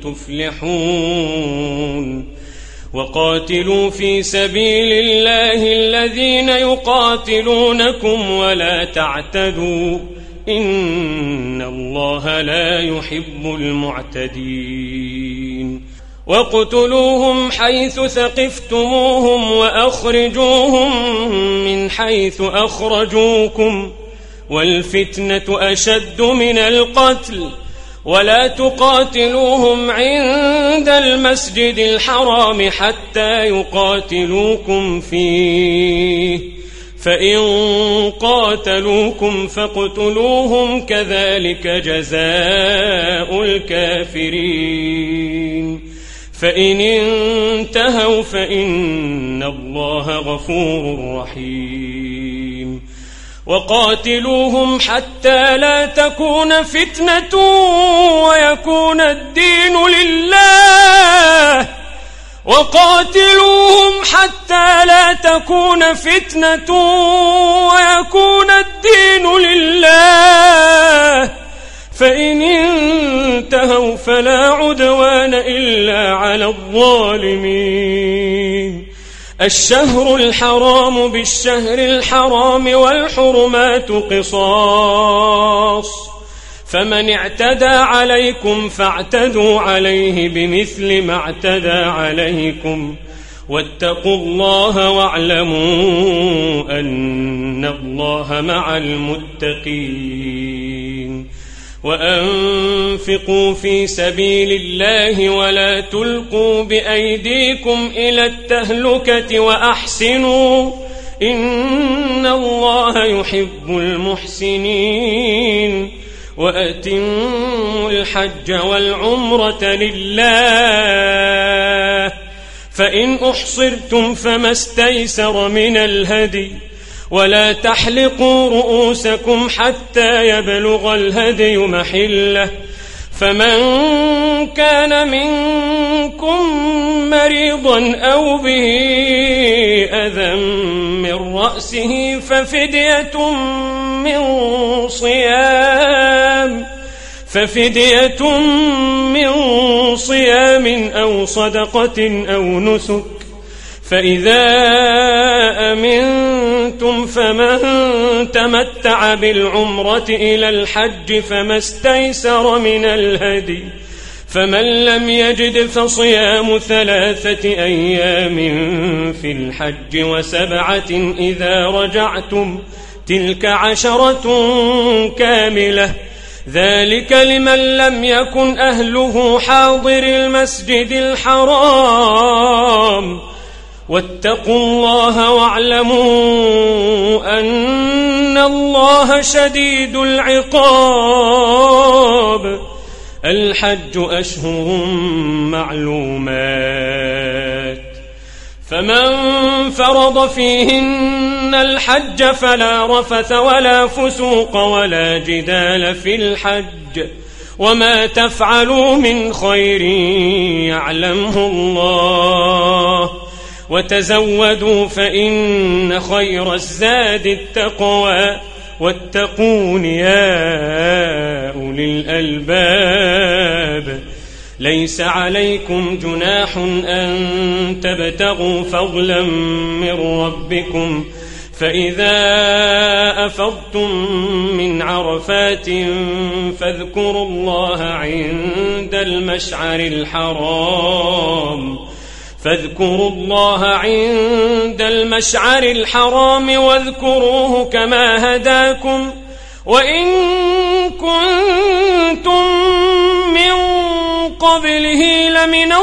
تفلحون. وقاتلوا في سبيل الله الذين يقاتلونكم ولا تعتدوا إن الله لا يحب المعتدين. واقتلوهم حيث ثقفتموهم وأخرجوهم من حيث أخرجوكم والفتنة أشد من القتل ولا تقاتلوهم عند المسجد الحرام حتى يقاتلوكم فيه فإن قاتلوكم فاقتلوهم كذلك جزاء الكافرين. فإن انتهوا فإن الله غفور رحيم. وقاتلوهم حتى لا تكون فتنة ويكون الدين لله وقاتلوهم حتى لا تكون فتنة ويكون الدين لله فإن انتهوا فلا عدوان إلا على الظالمين. الشهر الحرام بالشهر الحرام والحرمات قصاص فمن اعتدى عليكم فاعتدوا عليه بمثل ما اعتدى عليكم واتقوا الله واعلموا أن الله مع المتقين. وأنفقوا في سبيل الله ولا تلقوا بأيديكم إلى التهلكة وأحسنوا إن الله يحب المحسنين. وأتموا الحج والعمرة لله فإن أحصرتم فما استيسر من الهدي ولا تحلقوا رؤوسكم حتى يبلغ الهدي محله فمن كان منكم مريضا أو به أذى من رأسه ففدية من صيام ففدية من صيام أو صدقة أو نسك فإذا أمنتم فمن تمتع بالعمرة إلى الحج فما استيسر من الهدي فمن لم يجد فصيام ثلاثة أيام في الحج وسبعة إذا رجعتم تلك عشرة كاملة ذلك لمن لم يكن أهله حاضر المسجد الحرام واتقوا الله واعلموا أن الله شديد العقاب الحج أشهر معلومات فمن فرض فيهن الحج فلا رفث ولا فسوق ولا جدال في الحج وما تفعلوا من خير يعلمه الله وتزودوا فإن خير الزاد التقوى واتقون يا أولي الألباب ليس عليكم جناح أن تبتغوا فضلا من ربكم فإذا أفضتم من عرفات فاذكروا الله عند المشعر الحرام فاذكروا الله عند المشعر الحرام واذكروه كما هداكم وإن كنتم من قبله لمن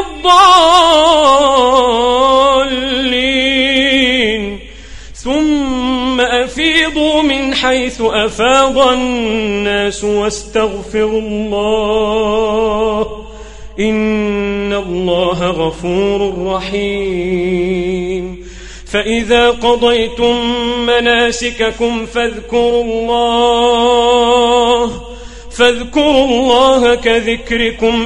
الضالين ثم أفيضوا من حيث أفاض الناس واستغفروا الله إن الله غفور رحيم فإذا قضيتم مناسككم فاذكروا الله فاذكروا الله كذكركم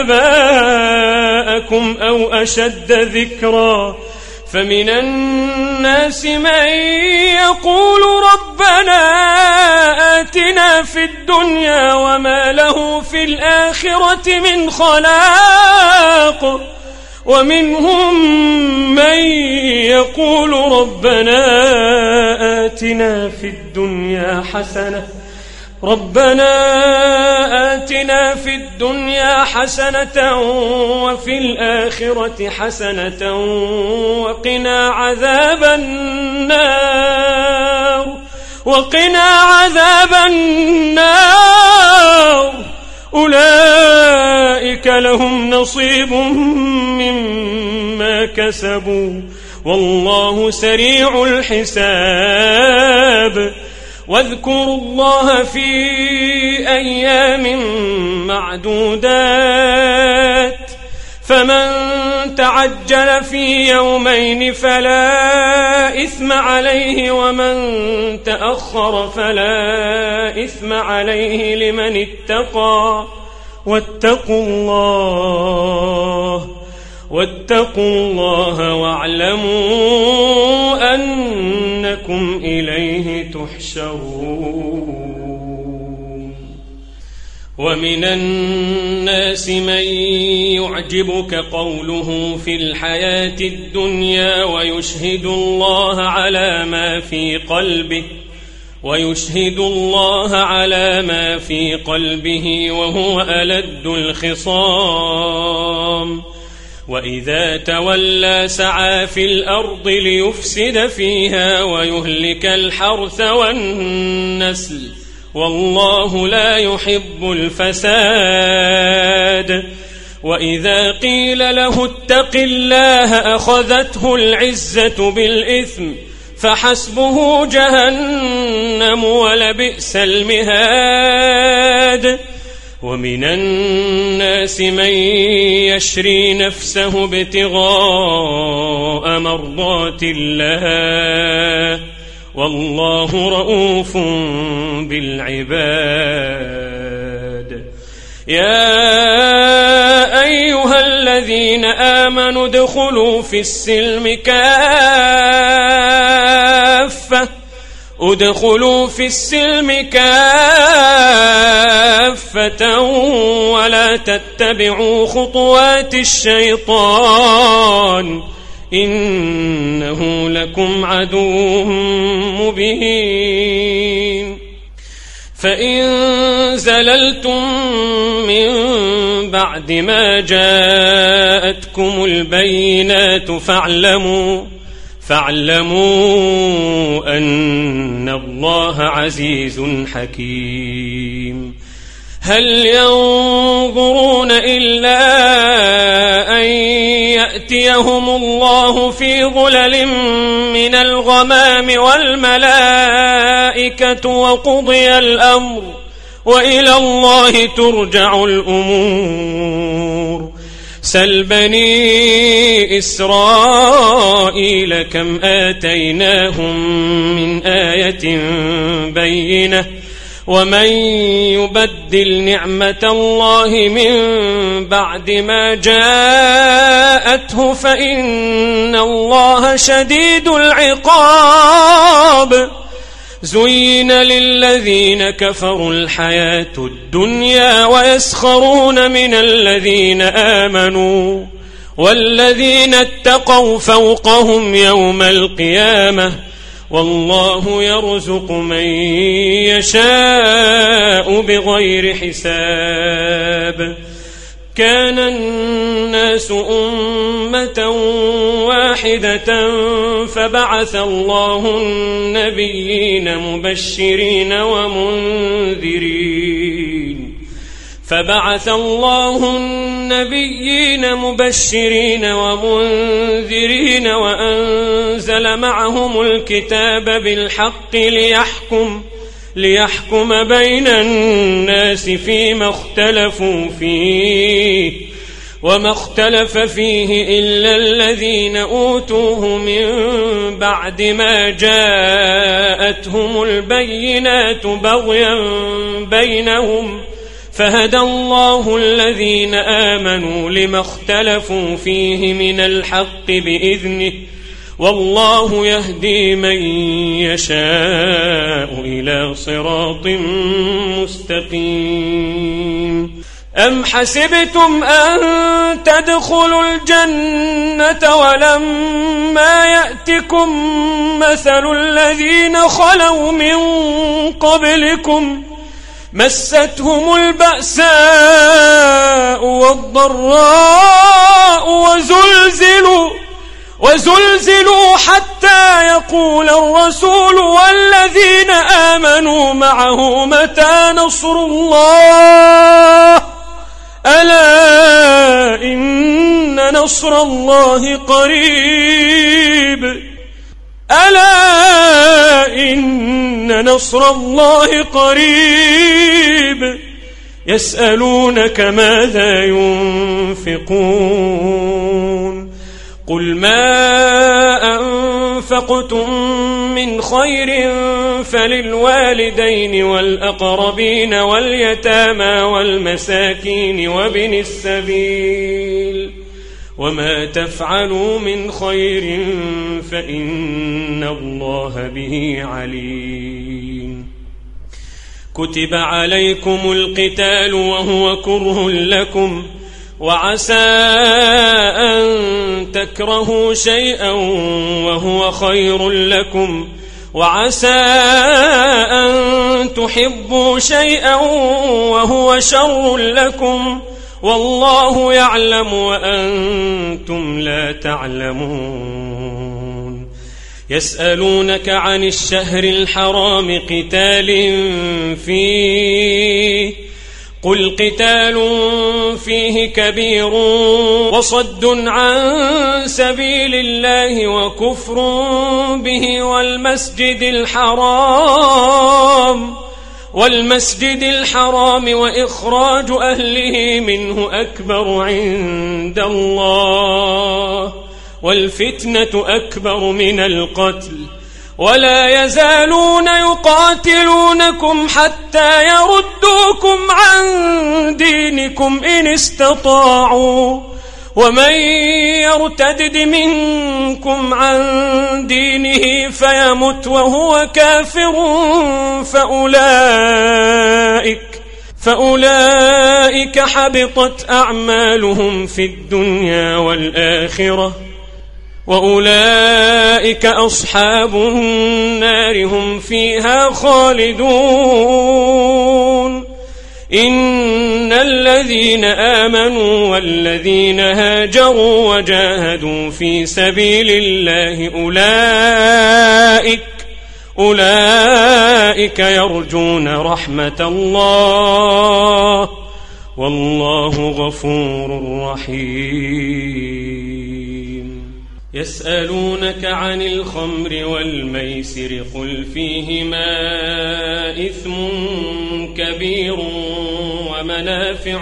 آباءكم أو أشد ذكرا فمن الناس من يقول ربنا آتنا في الدنيا وما له في الآخرة من خلاق ومنهم من يقول ربنا آتنا في الدنيا حسنة ربنا آتنا في الدنيا حسنة وفي الآخرة حسنة وقنا عذاب النار وقنا عذاب النار أولئك لهم نصيب مما كسبوا والله سريع الحساب واذكروا الله في أيام معدودات فمن تعجل في يومين فلا إثم عليه ومن تأخر فلا إثم عليه لمن اتقى واتقوا الله واتقوا الله واعلموا أنكم إليه تحشرون ومن الناس من يعجبك قوله في الحياة الدنيا ويشهد الله على ما في قلبه ويشهد الله على ما في قلبه وهو ألد الخصام وإذا تولى سعى في الأرض ليفسد فيها ويهلك الحرث والنسل والله لا يحب الفساد وإذا قيل له اتق الله أخذته العزة بالإثم فحسبه جهنم ولبئس المهاد ومن الناس من يشري نفسه ابتغاء مرضات الله والله رؤوف بالعباد يا أيها الذين آمنوا ادخلوا في السلم كافة ادخلوا في السلم كافة ولا تتبعوا خطوات الشيطان إنه لكم عدو مبين. فإن زللتم من بعد ما جاءتكم البينات فاعلموا فاعلموا أن الله عزيز حكيم. هل ينظرون إلا أن يأتيهم الله في ظلل من الغمام والملائكة وقضي الأمر وإلى الله ترجع الأمور. سل بني إسرائيل كم آتيناهم من آية بينة ومن يبدل نعمة الله من بعد ما جاءته فإن الله شديد العقاب. زين للذين كفروا الحياة الدنيا ويسخرون من الذين آمنوا والذين اتقوا فوقهم يوم القيامة والله يرزق من يشاء بغير حساب. كان الناس أمة واحدة فبعث الله النبيين مبشرين ومنذرين فبعث الله النبيين مبشرين ومنذرين وأنزل معهم الكتاب بالحق ليحكم ليحكم بين الناس فيما اختلفوا فيه وما اختلف فيه إلا الذين أوتوه من بعد ما جاءتهم البينات بغيا بينهم فهدى الله الذين آمنوا لما اختلفوا فيه من الحق بإذنه والله يهدي من يشاء إلى صراط مستقيم. أم حسبتم أن تدخلوا الجنة ولما يأتكم مثل الذين خلوا من قبلكم مستهم البأساء والضراء وزلزلوا وزلزلوا حتى يقول الرسول والذين آمنوا معه متى نصر الله ألا إن نصر الله قريب ألا إن نصر الله قريب. يسألونك ماذا ينفقون قل ما أنفقتم من خير فللوالدين والأقربين واليتامى والمساكين وابن السبيل وما تفعلوا من خير فإن الله به عليم. كتب عليكم القتال وهو كره لكم وعسى أن تكرهوا شيئا وهو خير لكم وعسى أن تحبوا شيئا وهو شر لكم والله يعلم وأنتم لا تعلمون. يسألونك عن الشهر الحرام قتال فيه قل قتال فيه كبير وصد عن سبيل الله وكفر به والمسجد الحرام والمسجد الحرام وإخراج أهله منه أكبر عند الله والفتنة أكبر من القتل ولا يزالون يقاتلونكم حتى يردوكم عن دينكم إن استطاعوا ومن يرتد منكم عن دينه فيمت وهو كافر فأولئك فأولئك حبطت أعمالهم في الدنيا والآخرة وأولئك أصحاب النار هم فيها خالدون. إن الذين آمنوا والذين هاجروا وجاهدوا في سبيل الله أولئك أولئك يرجون رحمة الله والله غفور رحيم. يسألونك عن الخمر والميسر قل فيهما إثم كبير ومنافع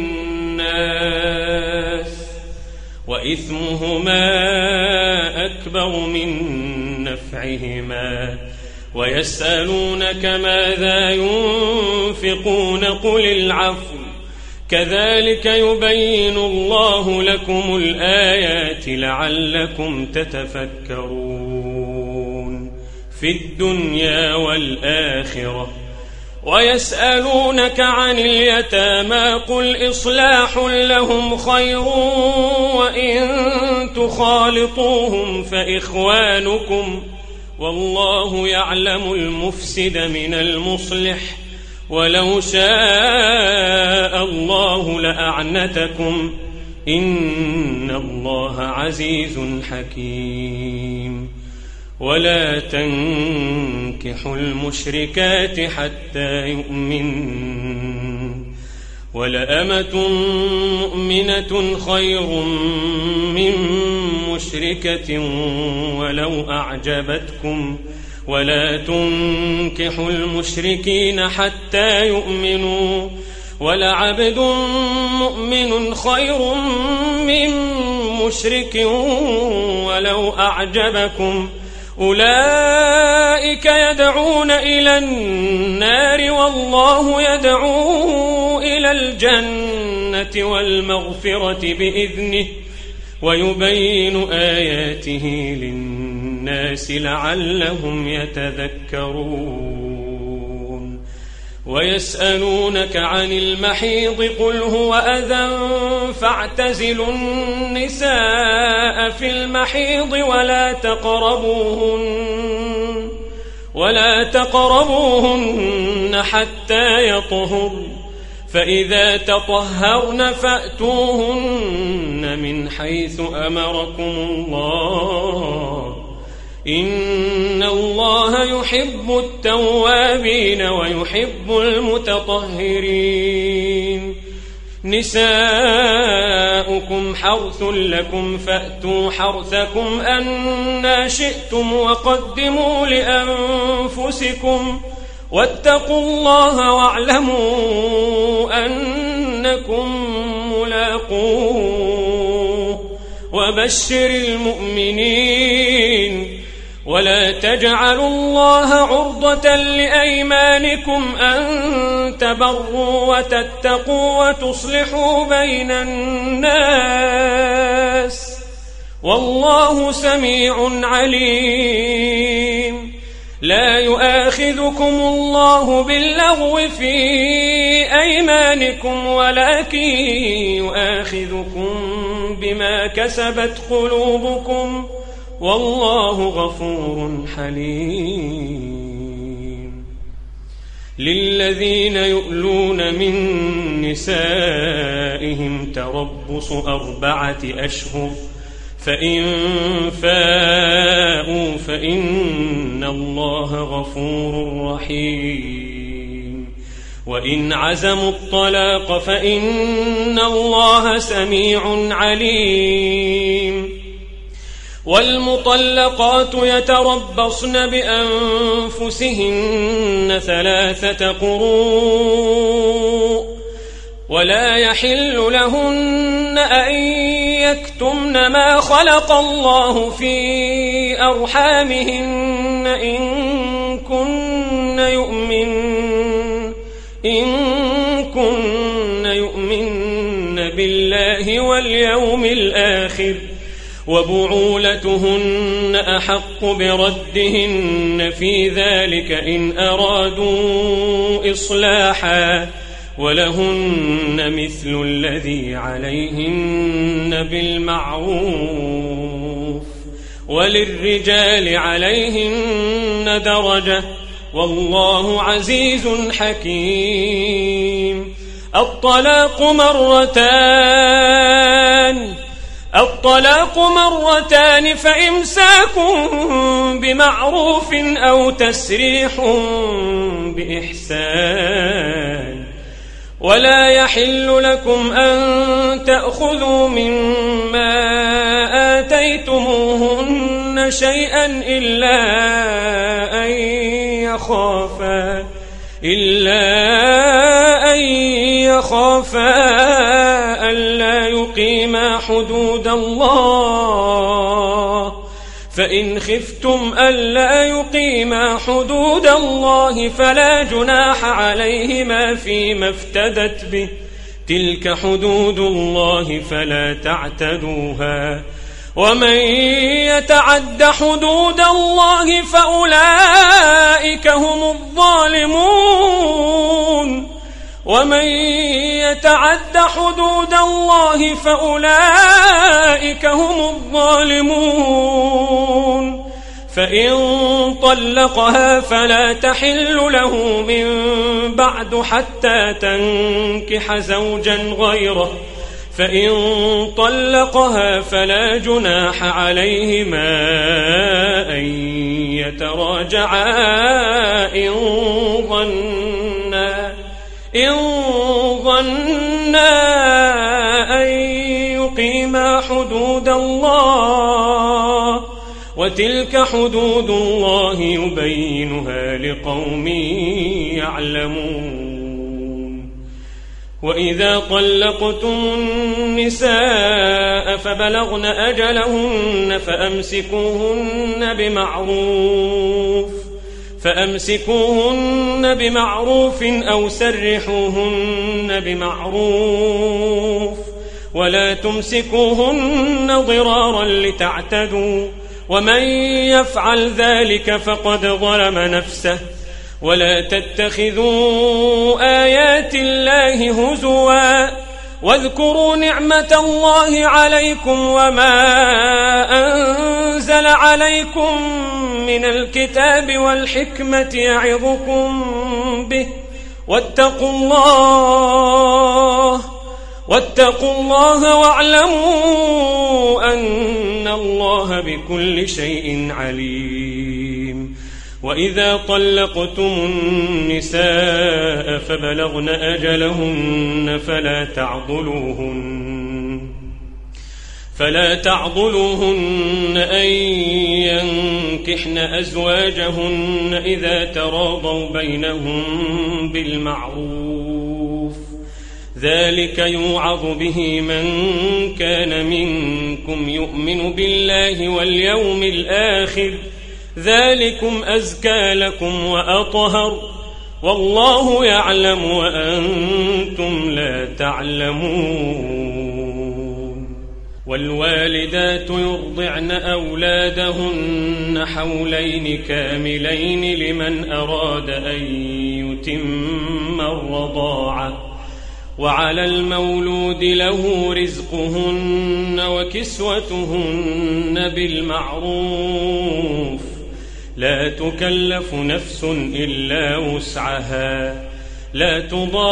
للناس وإثمهما أكبر من نفعهما ويسألونك ماذا ينفقون قل العفو كذلك يبين الله لكم الآيات لعلكم تتفكرون في الدنيا والآخرة. ويسألونك عن اليتامى قل إصلاح لهم خير وإن تخالطوهم فإخوانكم والله يعلم المفسد من المصلح ولو شاء الله لأعنتكم إن الله عزيز حكيم. ولا تنكحوا المشركات حتى يؤمنوا ولأمة مؤمنة خير من مشركة ولو أعجبتكم ولا تنكحوا المشركين حتى يؤمنوا ولعبد مؤمن خير من مشرك ولو أعجبكم أولئك يدعون إلى النار والله يدعو إلى الجنة والمغفرة بإذنه ويبين آياته للناس لعلهم يتذكرون. ويسألونك عن المحيض قل هو أذى فاعتزلوا النساء في المحيض ولا تقربوهن ولا تقربوهن حتى يطهرن فإذا تطهرن فأتوهن من حيث أمركم الله إن الله يحب التوابين ويحب المتطهرين. نساؤكم حرث لكم فأتوا حرثكم أنا شئتم وقدموا لأنفسكم واتقوا الله واعلموا أنكم ملاقوه وبشر المؤمنين. ولا تجعلوا الله عرضة لأيمانكم أن تبروا وتتقوا وتصلحوا بين الناس والله سميع عليم. لا يؤاخذكم الله باللغو في أيمانكم ولكن يؤاخذكم بما كسبت قلوبكم والله غفور حليم. للذين يؤلون من نسائهم تربص أربعة أشهر فإن فاءوا فإن الله غفور رحيم. وإن عزموا الطلاق فإن الله سميع عليم. والمطلقات يتربصن بأنفسهن ثلاثة قروء ولا يحل لهن أن يكتمن ما خلق الله في أرحامهن إن كن يؤمن إن كن يؤمن بالله واليوم الآخر وبعولتهن أحق بردهن في ذلك إن أرادوا إصلاحا ولهن مثل الذي عليهن بالمعروف وللرجال عليهن درجة والله عزيز حكيم. الطلاق مرتان الطلاق مرتان فإمساك بمعروف أو تسريح بإحسان. ولا يحل لكم أن تأخذوا مما آتيتموهن شيئا إلا أن يخافا إلا أن يخافا ألا يقيما حدود الله، فإن خفتم ألا يقيما حدود الله فلا جناح عليهما فيما افتدت به، تلك حدود الله فلا تعتدوها، ومن يتعد حدود الله فأولئك هم الظالمون ومن يتعد حدود الله فأولئك هم الظالمون. فإن طلقها فلا تحل له من بعد حتى تنكح زوجا غيره، فإن طلقها فلا جناح عليهما أن يتراجعا إن ظنا إن ظنا أن يقيما حدود الله، وتلك حدود الله يبينها لقوم يعلمون. وإذا طلقتم النساء فبلغن أجلهن فأمسكوهن بمعروف فأمسكوهن بمعروف أو سرحوهن بمعروف، ولا تمسكوهن ضرارا لتعتدوا، ومن يفعل ذلك فقد ظلم نفسه. ولا تتخذوا آيات الله هزوا، واذكروا نعمة الله عليكم وما أنزل عليكم من الكتاب والحكمة يعظكم به، واتقوا الله واتقوا الله واعلموا أن الله بكل شيء عليم. وإذا طلقتم النساء فبلغن أجلهن فلا تعضلوهن فلا تعضلوهن أن ينكحن أزواجهن إذا تراضوا بينهم بالمعروف، ذلك يوعظ به من كان منكم يؤمن بالله واليوم الآخر، ذلكم أزكى لكم وأطهر، والله يعلم وأنتم لا تعلمون. والوالدات يرضعن أولادهن حولين كاملين لمن أراد أن يتم الرضاعة، وعلى المولود له رزقهن وكسوتهن بالمعروف، لا تكلف نفس إلا وسعها، لا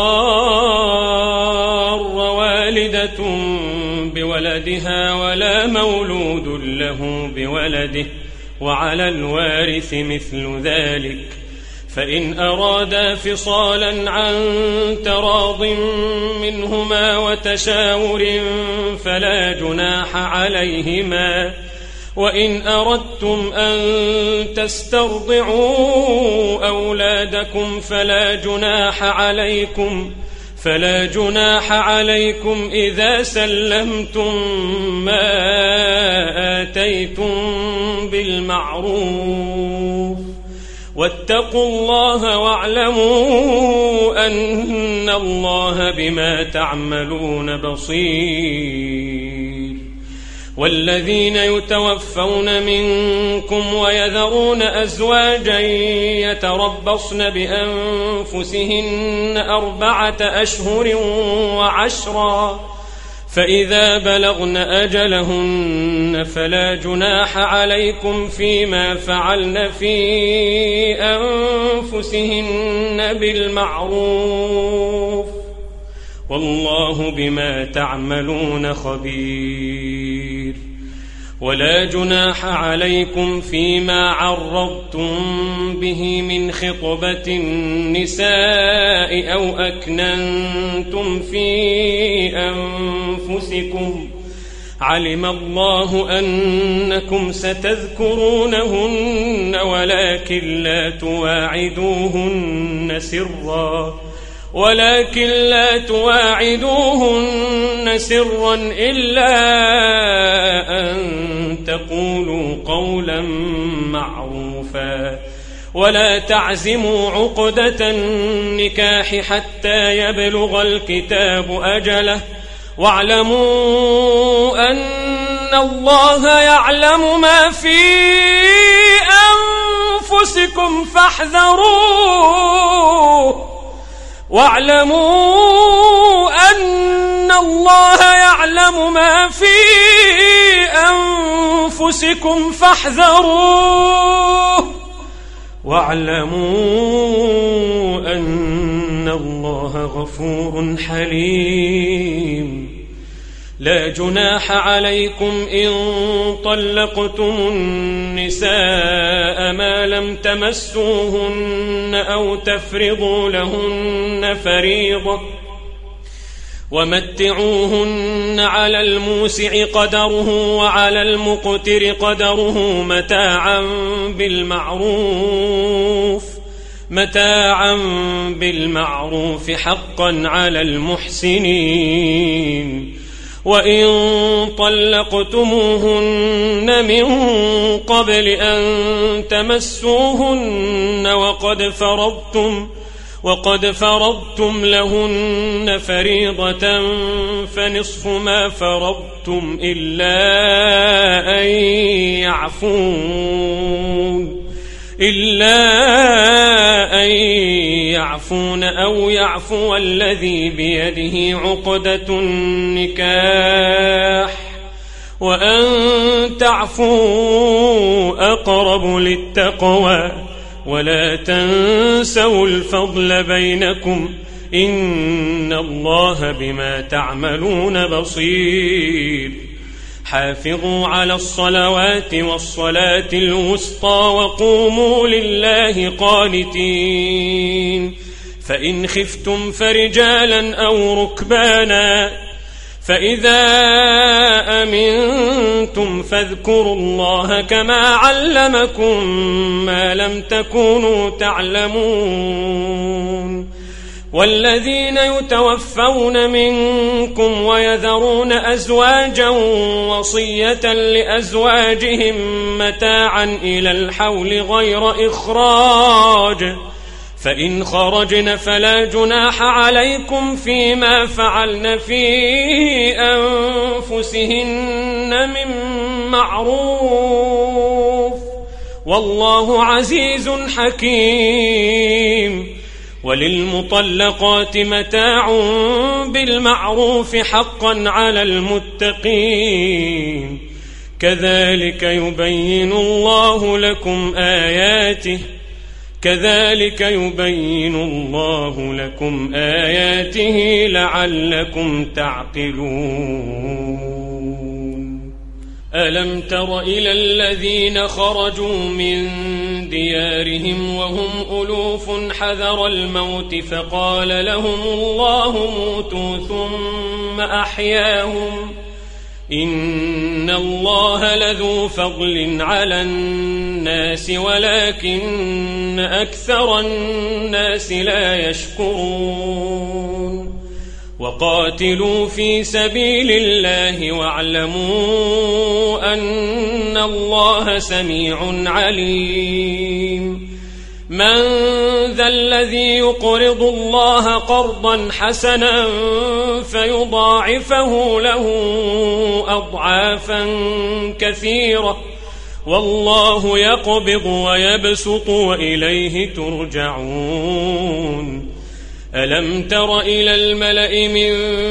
تضار والدة بولدها ولا مولود له بولده، وعلى الوارث مثل ذلك، فإن أرادا فصالا عن تراض منهما وتشاور فلا جناح عليهما، وإن أردتم أن تسترضعوا أولادكم فلا جناح عليكم فلا جناح عليكم إذا سلمتم ما آتيتم بالمعروف، واتقوا الله واعلموا أن الله بما تعملون بصير. والذين يتوفون منكم ويذرون أزواجا يتربصن بأنفسهن أربعة أشهر وعشرا، فإذا بلغن أجلهن فلا جناح عليكم فيما فعلن في أنفسهن بالمعروف والله بما تعملون خبير. ولا جناح عليكم فيما عرضتم به من خطبة النساء أو أكننتم في أنفسكم علم الله أنكم ستذكرونهن ولكن لا تواعدوهن سرا ولكن لا تواعدوهن سرا إلا أن تقولوا قولا معروفا ولا تعزموا عقدة النكاح حتى يبلغ الكتاب أجله واعلموا أن الله يعلم ما في أنفسكم فاحذروه واعلموا أن الله يعلم ما في أنفسكم فاحذروه واعلموا أن الله غفور حليم. لا جناح عليكم إن طلقتم النساء ما لم تمسوهن أو تفرضوا لهن فريضة ومتعوهن على الموسع قدره وعلى المقتر قدره متاعا بالمعروف متاعا بالمعروف حقا على المحسنين. وإن طلقتموهن من قبل أن تمسوهن وقد فرضتم وقد فرضتم لهن فريضة فنصف ما فرضتم إلا أن يعفون إلا أن يعفون أو يعفو الذي بيده عقدة النكاح وأن تعفوا أقرب للتقوى ولا تنسوا الفضل بينكم إن الله بما تعملون بصير. حافظوا على الصلوات والصلاة الوسطى وقوموا لله قانتين. فإن خفتم فرجالا أو ركبانا فإذا أمنتم فاذكروا الله كما علمكم ما لم تكونوا تعلمون. والذين يتوفون منكم ويذرون أزواجا وصية لأزواجهم متاعا إلى الحول غير إخراج فإن خرجن فلا جناح عليكم فيما فعلن في أنفسهن من معروف والله عزيز حكيم. وللمطلقات متاع بالمعروف حقا على المتقين كذلك يبين الله لكم آياته كذلك يبين الله لكم آياته لعلكم تعقلون. ألم تر إلى الذين خرجوا من ديارهم وهم ألوف حذر الموت فقال لهم الله موتوا ثم أحياهم إن الله لذو فضل على الناس ولكن أكثر الناس لا يشكرون. وقاتلوا في سبيل الله واعلموا أن الله سميع عليم. من ذا الذي يقرض الله قرضا حسنا فيضاعفه له أضعافا كثيرة والله يقبض ويبسط وإليه ترجعون. ألم تر إلى الملأ من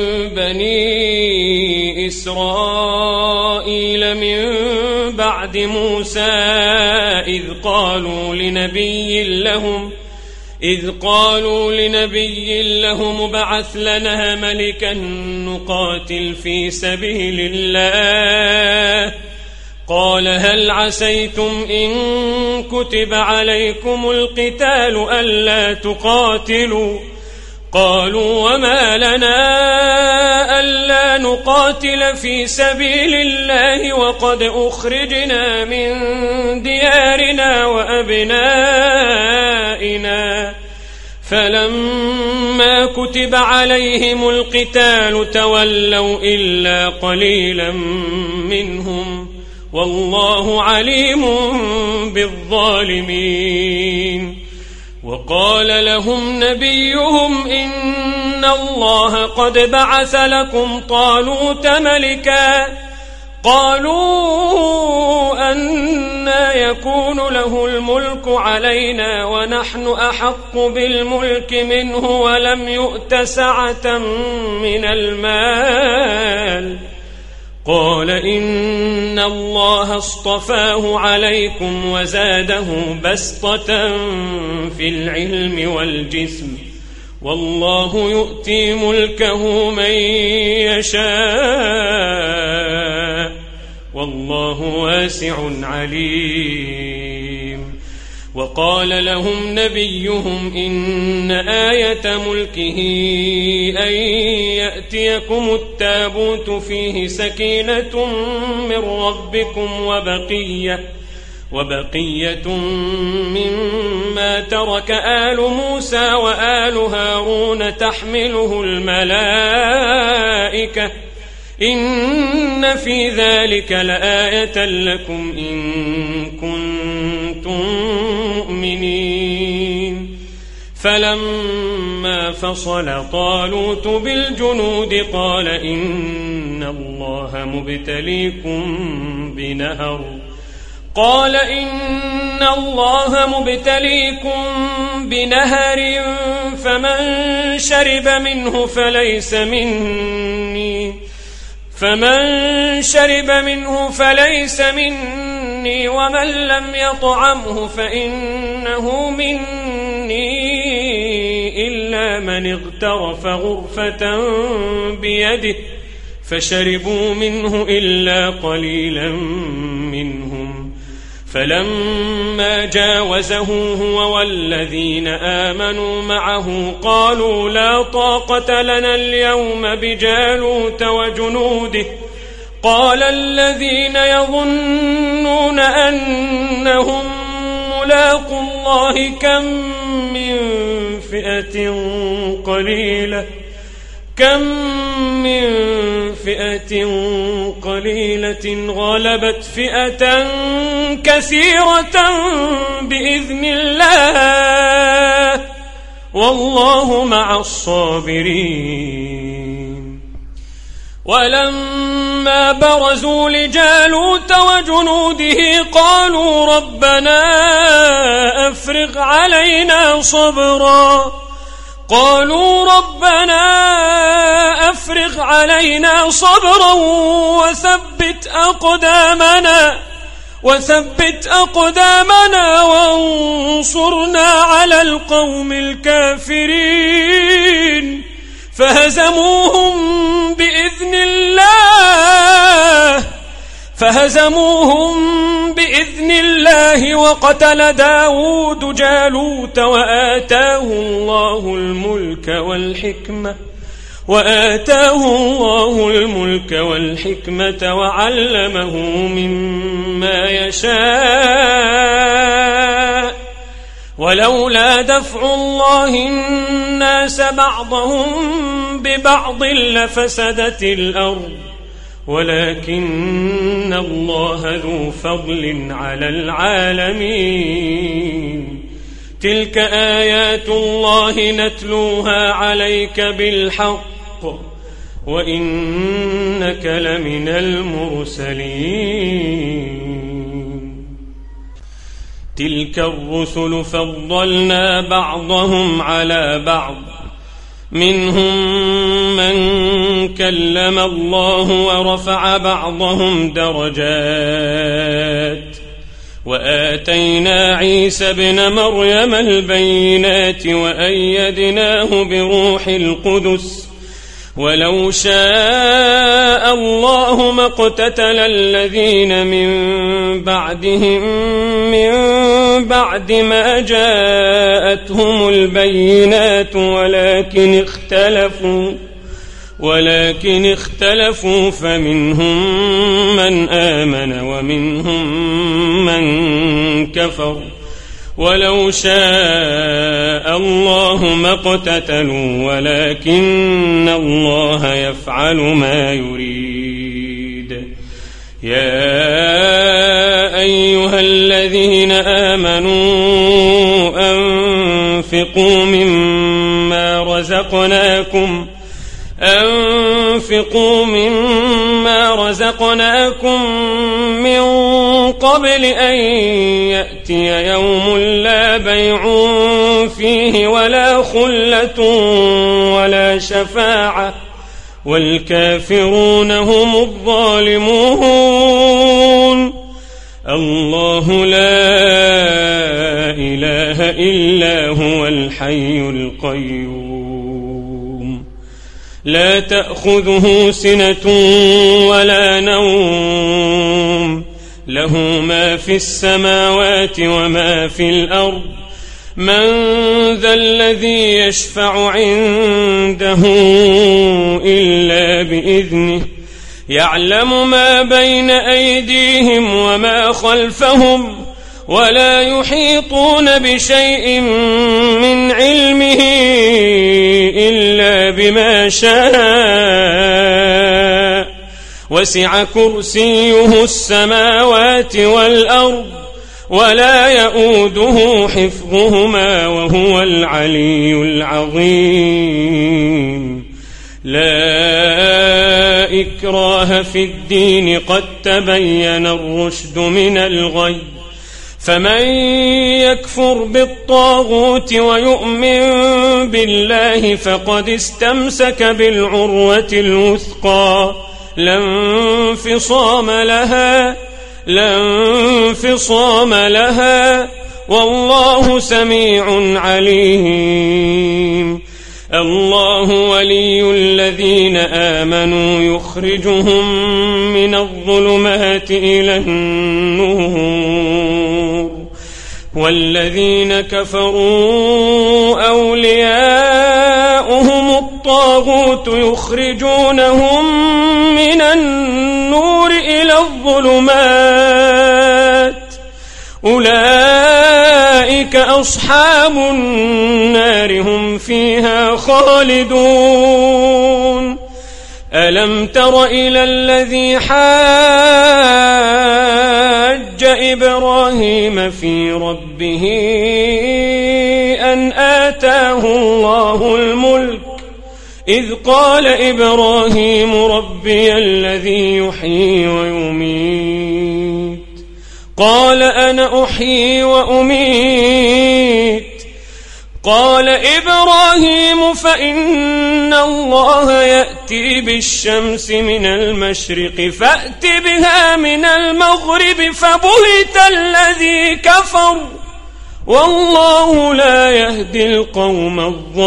بني إسرائيل من بعد موسى إذ قالوا لنبي لهم إذ قالوا لنبي لهم ابعث لنا ملكا نقاتل في سبيل الله قال هل عسيتم إن كتب عليكم القتال ألا تقاتلوا قالوا وما لنا ألا نقاتل في سبيل الله وقد أخرجنا من ديارنا وأبنائنا فلما كتب عليهم القتال تولوا إلا قليلا منهم والله عليم بالظالمين وقال لهم نبيهم إن الله قد بعث لكم طالوت ملكا قالوا أنى يكون له الملك علينا ونحن أحق بالملك منه ولم يؤت سعة من المال قال إن الله اصطفاه عليكم وزاده بسطة في العلم والجسم والله يؤتي ملكه من يشاء والله واسع عليم وقال لهم نبيهم إن آية ملكه أن يأتيكم التابوت فيه سكينة من ربكم وبقية وبقية مما ترك آل موسى وآل هارون تحمله الملائكة إن في ذلك لآية لكم إن كنتم مؤمنين فلما فصل طالوت بالجنود قال إن الله مبتليكم بنهر قال إن الله مبتليكم بنهر فمن شرب منه فليس مني فمن شرب منه فليس مني ومن لم يطعمه فإنه مني إلا من اغترف غرفة بيده فشربوا منه إلا قليلا منهم فلما جاوزه هو والذين آمنوا معه قالوا لا طاقة لنا اليوم بجالوت وجنوده قال الذين يظنون أنهم ملاقوا الله كم من فئة قليلة كم من فئة قليلة غلبت فئة كثيرة بإذن الله والله مع الصابرين ولما برزوا لجالوت وجنوده قالوا ربنا أفرغ علينا صبرا قالوا ربنا أفرغ علينا صبرا وثبت أقدامنا وثبت أقدامنا وانصرنا على القوم الكافرين فهزموهم بإذن الله فهزموهم بإذن الله وقتل داود جالوت وآتاه الله الملك والحكمة وآتاه الله الملك والحكمة وعلمه مما يشاء ولولا دفع الله الناس بعضهم ببعض لفسدت الأرض ولكن الله ذو فضل على العالمين تلك آيات الله نتلوها عليك بالحق وإنك لمن المرسلين تلك الرسل فضلنا بعضهم على بعض منهم من كلم الله ورفع بعضهم درجات وآتينا عيسى ابن مريم البينات وأيدناه بروح القدس ولو شاء الله ما اقتتل الذين من بعدهم من بعد ما جاءتهم البينات ولكن اختلفوا ولكن اختلفوا فمنهم من آمن ومنهم من كفر ولو شاء الله ما اقتتلوا ولكن الله يفعل ما يريد. يا أيها الذين آمنوا أنفقوا مما رزقناكم أنفقوا مما رزقناكم من قبل أن يأتي يوم لا بيع فيه ولا خلة ولا شفاعة والكافرون هم الظالمون. الله لا إله إلا هو الحي القيوم لا تأخذه سنة ولا نوم له ما في السماوات وما في الأرض من ذا الذي يشفع عنده إلا بإذنه يعلم ما بين أيديهم وما خلفهم ولا يحيطون بشيء من علمه إلا بما شاء وسع كرسيه السماوات والأرض ولا يؤوده حفظهما وهو العلي العظيم. لا إكراه في الدين قد تبين الرشد من الغي فمن يكفر بالطاغوت ويؤمن بالله فقد استمسك بالعروة الوثقى لا انفصام لها لا انفصام لها والله سميع عليم. الله ولي الذين آمنوا يخرجهم من الظلمات إلى النور والذين كفروا أولياؤهم الطاغوت يخرجونهم من النور إلى الظلمات أولئك أصحاب النار هم فيها خالدون. ألم تر إلى الذي حاج إبراهيم في ربه أن آتاه الله الملك إذ قال إبراهيم ربي الذي يحيي ويميت قال أنا أحيي وأميت قال إبراهيم فإن الله يأتي بالشمس من المشرق فأت بها من المغرب فبهت الذي كفر والله لا يهدي القوم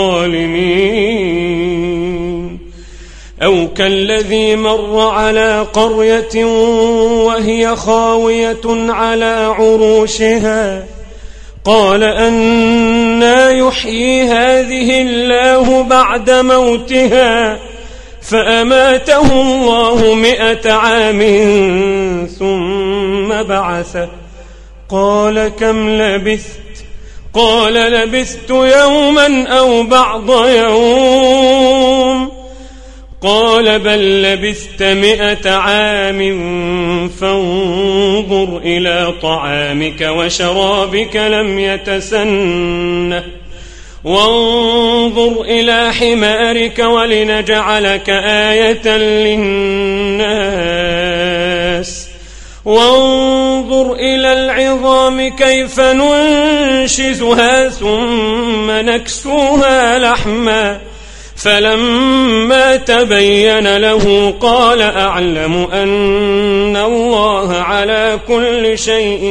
الظالمين. أو كالذي مر على قرية وهي خاوية على عروشها قال أنى يحيي هذه الله بعد موتها فأماته الله مئة عام ثم بعثه قال كم لبثت قال لبثت يوما أو بعض يوم قال بل لبثت مئة عام فانظر إلى طعامك وشرابك لم يتسنه وانظر إلى حمارك ولنجعلك آية للناس وانظر إلى العظام كيف ننشزها ثم نكسوها لحما فلما تبين له قال أعلم أن الله على كل شيء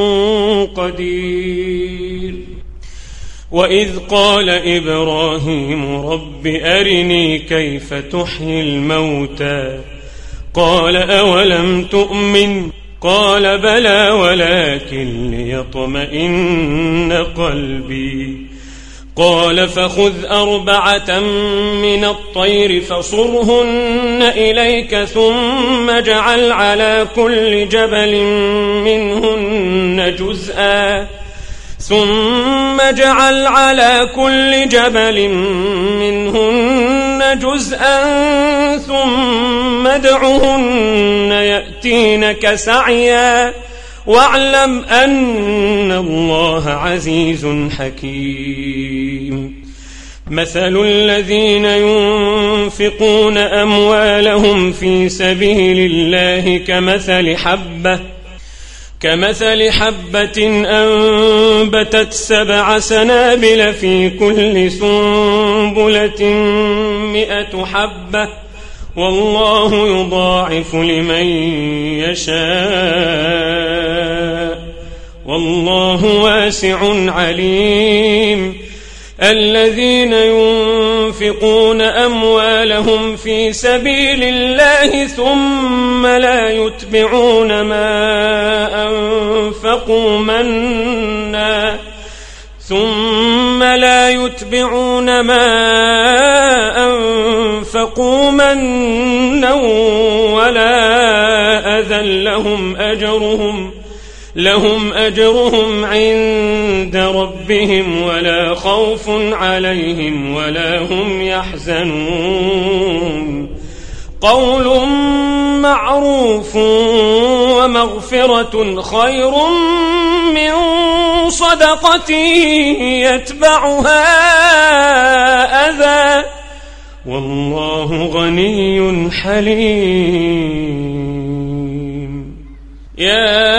قدير. وإذ قال إبراهيم رب أرني كيف تحيي الموتى قال أولم تؤمن قال بلى ولكن ليطمئن قلبي قال فخذ أربعة من الطير فصرهن إليك ثم اجعل على كل جبل منهن جزءا ثم اجعل على كل جبل منهن جزءا ثم ادعهن يأتينك سعيا واعلم أن الله عزيز حكيم. مثل الذين ينفقون أموالهم في سبيل الله كمثل حبة كمثل حبة أنبتت سبع سنابل في كل سنبلة مئة حبة والله يضاعف لمن يشاء والله واسع عليم. الذين ينفقون أموالهم في سبيل الله ثم لا يتبعون ما أنفقوا منا ثم لا يتبعون ما أنفقوا منا ولا أذى لهم أجرهم لهم أجرهم عند ربهم ولا خوف عليهم ولا هم يحزنون. قول معروف ومغفرة خير من صدقة يتبعها أذى والله غني حليم. يا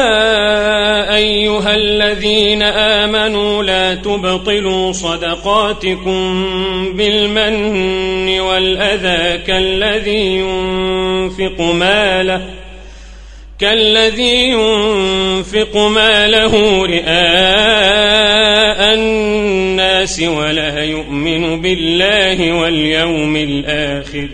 أيها الذين آمنوا لا تبطلوا صدقاتكم بالمن والأذى كالذي ينفق ماله كالذي ينفق ماله رئاء الناس ولا يؤمن بالله واليوم الآخر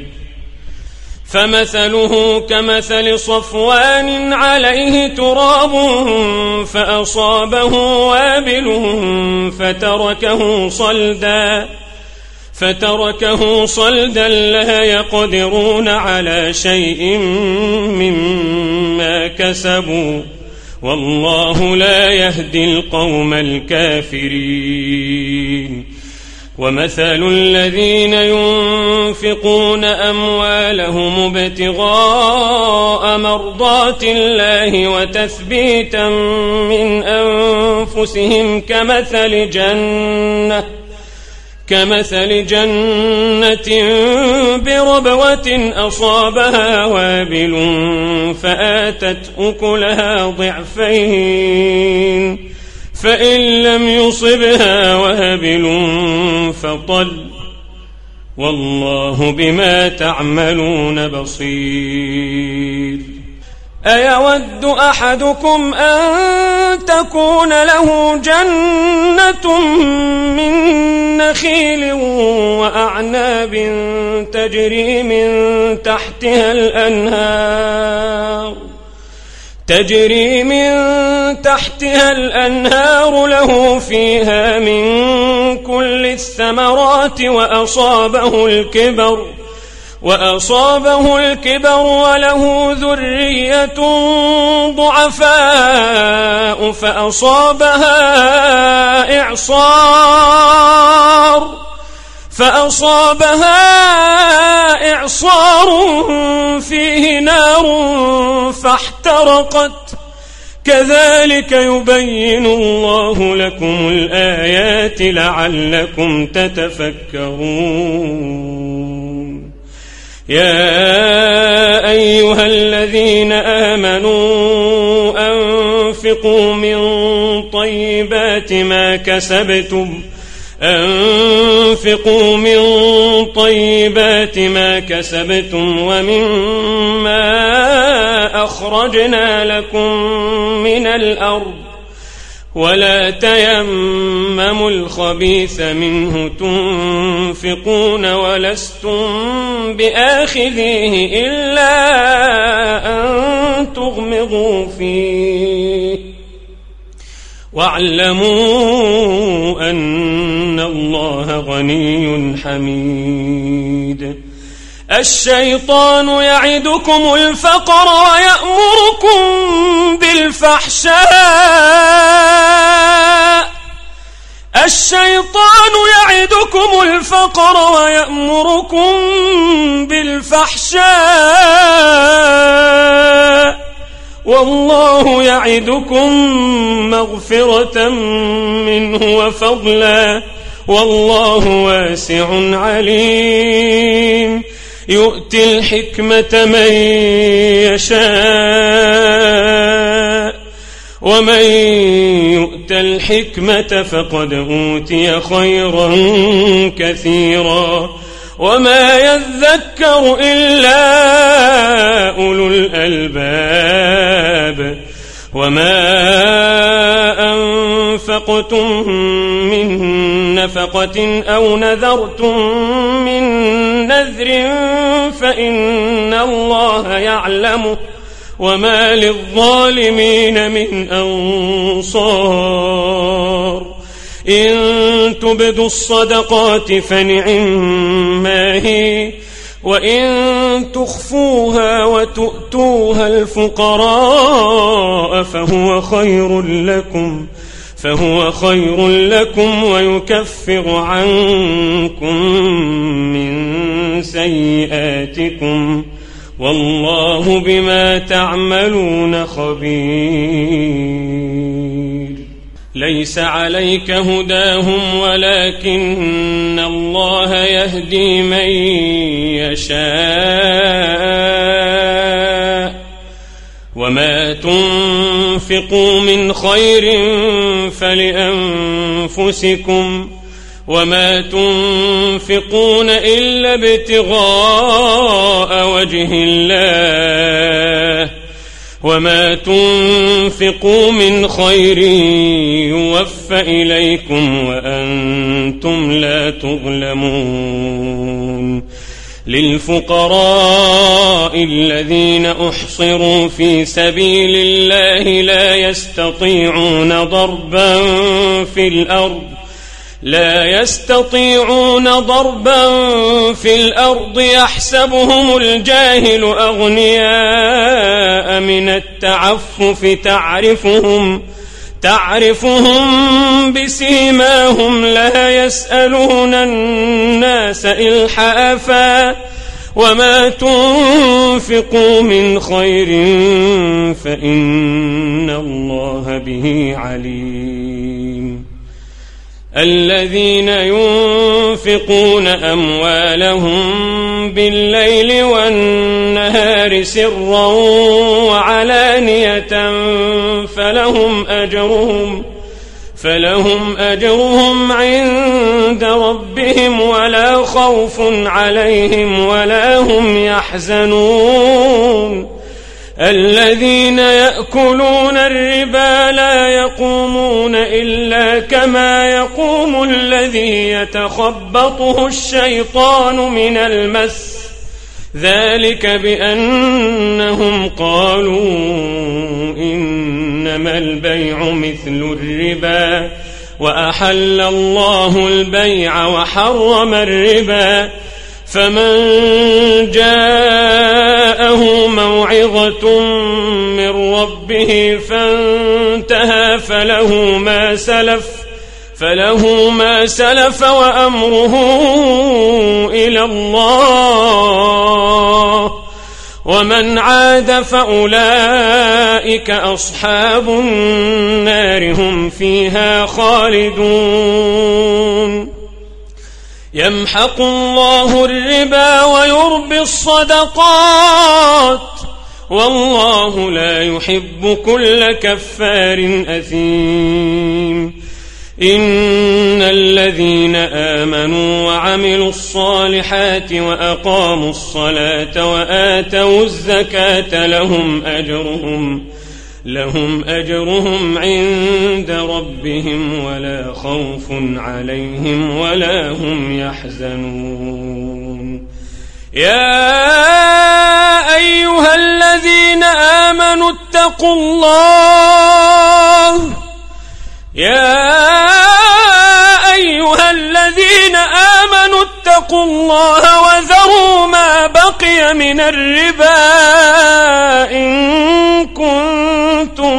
فمثله كمثل صفوان عليه تراب فأصابه وابل فتركه صلدا فتركه صلدا لا يقدرون على شيء مما كسبوا والله لا يهدي القوم الكافرين. ومثل الذين ينفقون أموالهم ابتغاء مرضات الله وتثبيتا من أنفسهم كمثل جنة كمثل جنة بربوة أصابها وابل فآتت أكلها ضعفين فإن لم يصبها وابل فطل والله بما تعملون بصير. أيود أحدكم أن تكون له جنة من نخيل وأعناب تجري من تحتها الأنهار تجري من تحتها الأنهار له فيها من كل الثمرات وأصابه الكبر وأصابه الكبر وله ذرية ضعفاء فأصابها إعصار فأصابها إعصار فيه نار فاحترقت كذلك يبين الله لكم الآيات لعلكم تتفكرون. يا أيها الذين آمنوا أنفقوا من طيبات ما كسبتم أنفقوا من طيبات ما كسبتم ومما أخرجنا لكم من الأرض ولا تيمموا الخبيث منه تنفقون ولستم بآخذيه إلا أن تغمضوا فيه واعلموا أن الله غني حميد. الشيطان يعدكم الفقر ويأمركم بالفحشاء الشيطان يعدكم الفقر ويأمركم بالفحشاء والله يعدكم مغفرة منه وفضلا والله واسع عليم. يؤتي الحكمة من يشاء ومن يؤت الحكمة فقد أوتي خيرا كثيرا وما يذكر إلا أولو الألباب. وما أنفقتم من نفقة أو نذرتم من نذر فإن الله يعلمه وما للظالمين من أنصار. إن تبدوا الصدقات فنعما هي وإن تخفوها وتؤتوها الفقراء فهو خير لكم فهو خير لكم ويكفر عنكم من سيئاتكم والله بما تعملون خبير. ليس عليك هداهم ولكن الله يهدي من يشاء وما تنفقوا من خير فلأنفسكم وما تنفقون إلا ابتغاء وجه الله وما تنفقوا من خير يوفى إليكم وأنتم لا تظلمون. للفقراء الذين أحصروا في سبيل الله لا يستطيعون ضربا في الأرض لا يستطيعون ضربا في الأرض يحسبهم الجاهل أغنياء من التعفف تعرفهم تعرفهم بسيماهم لا يسألون الناس إلحافا وما تنفقوا من خير فإن الله به عليم. الذين ينفقون أموالهم بالليل والنهار سرا وعلانية فلهم أجرهم فلهم أجرهم عند ربهم ولا خوف عليهم ولا هم يحزنون. الذين يأكلون الربا لا يقومون إلا كما يقوم الذي يتخبطه الشيطان من المس ذلك بأنهم قالوا إنما البيع مثل الربا وأحل الله البيع وحرم الربا. فمن جاءه موعظة من ربه فانتهى فله ما سلف فله ما سلف وأمره إلى الله ومن عاد فأولئك أصحاب النار هم فيها خالدون. يمحق الله الربا ويربي الصدقات والله لا يحب كل كفار أثيم. إن الذين آمنوا وعملوا الصالحات وأقاموا الصلاة وآتوا الزكاة لهم أجرهم لهم أجرهم عند ربهم ولا خوف عليهم ولا هم يحزنون. يا أيها الذين آمنوا اتقوا الله يا أيها الذين آمنوا اتقوا الله وذروا ما بقي من الربا إن كنتم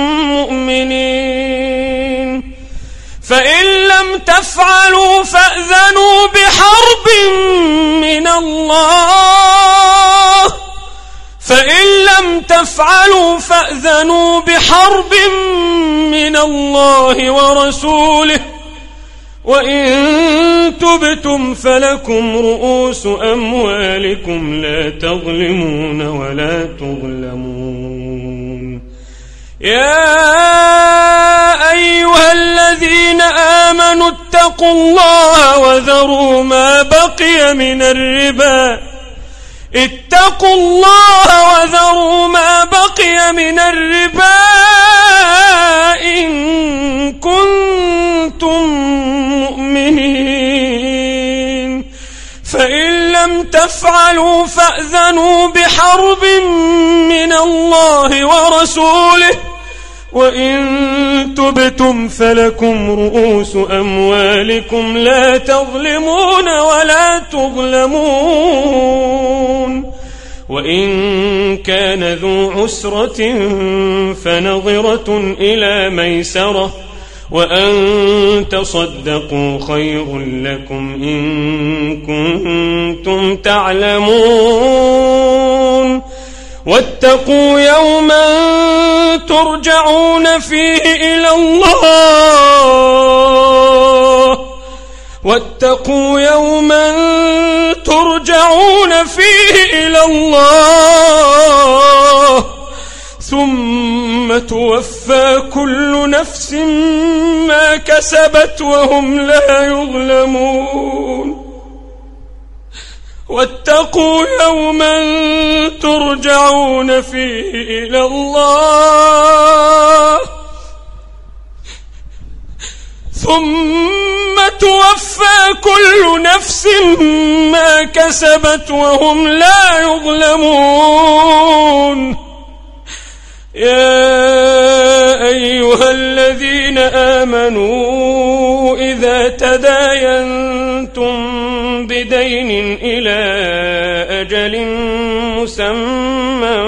مؤمنين فإن لم تفعلوا فأذنوا بحرب من الله فإن لم تفعلوا فأذنوا بحرب من الله ورسوله وإن تبتم فلكم رؤوس أموالكم لا تظلمون ولا تظلمون. يا أيها الذين آمنوا اتقوا الله وذروا ما بقي من الربا اتقوا الله وذروا ما بقي من الربا إن كنتم مؤمنين فإن لم تفعلوا فأذنوا بحرب من الله ورسوله وإن تبتم فلكم رؤوس أموالكم لا تظلمون ولا تظلمون. وإن كان ذو عسرة فنظرة إلى ميسرة وأن تصدقوا خير لكم إن كنتم تعلمون. واتقوا يوما ترجعون فيه إلى الله واتقوا يوما ترجعون فيه إلى الله ثم توفى كل نفس ما كسبت وهم لا يظلمون. واتقوا يوما ترجعون فيه إلى الله ثم توفى كل نفس ما كسبت وهم لا يظلمون. يا أيها الذين آمنوا إذا تداينتم بدين إلى أجل مسمى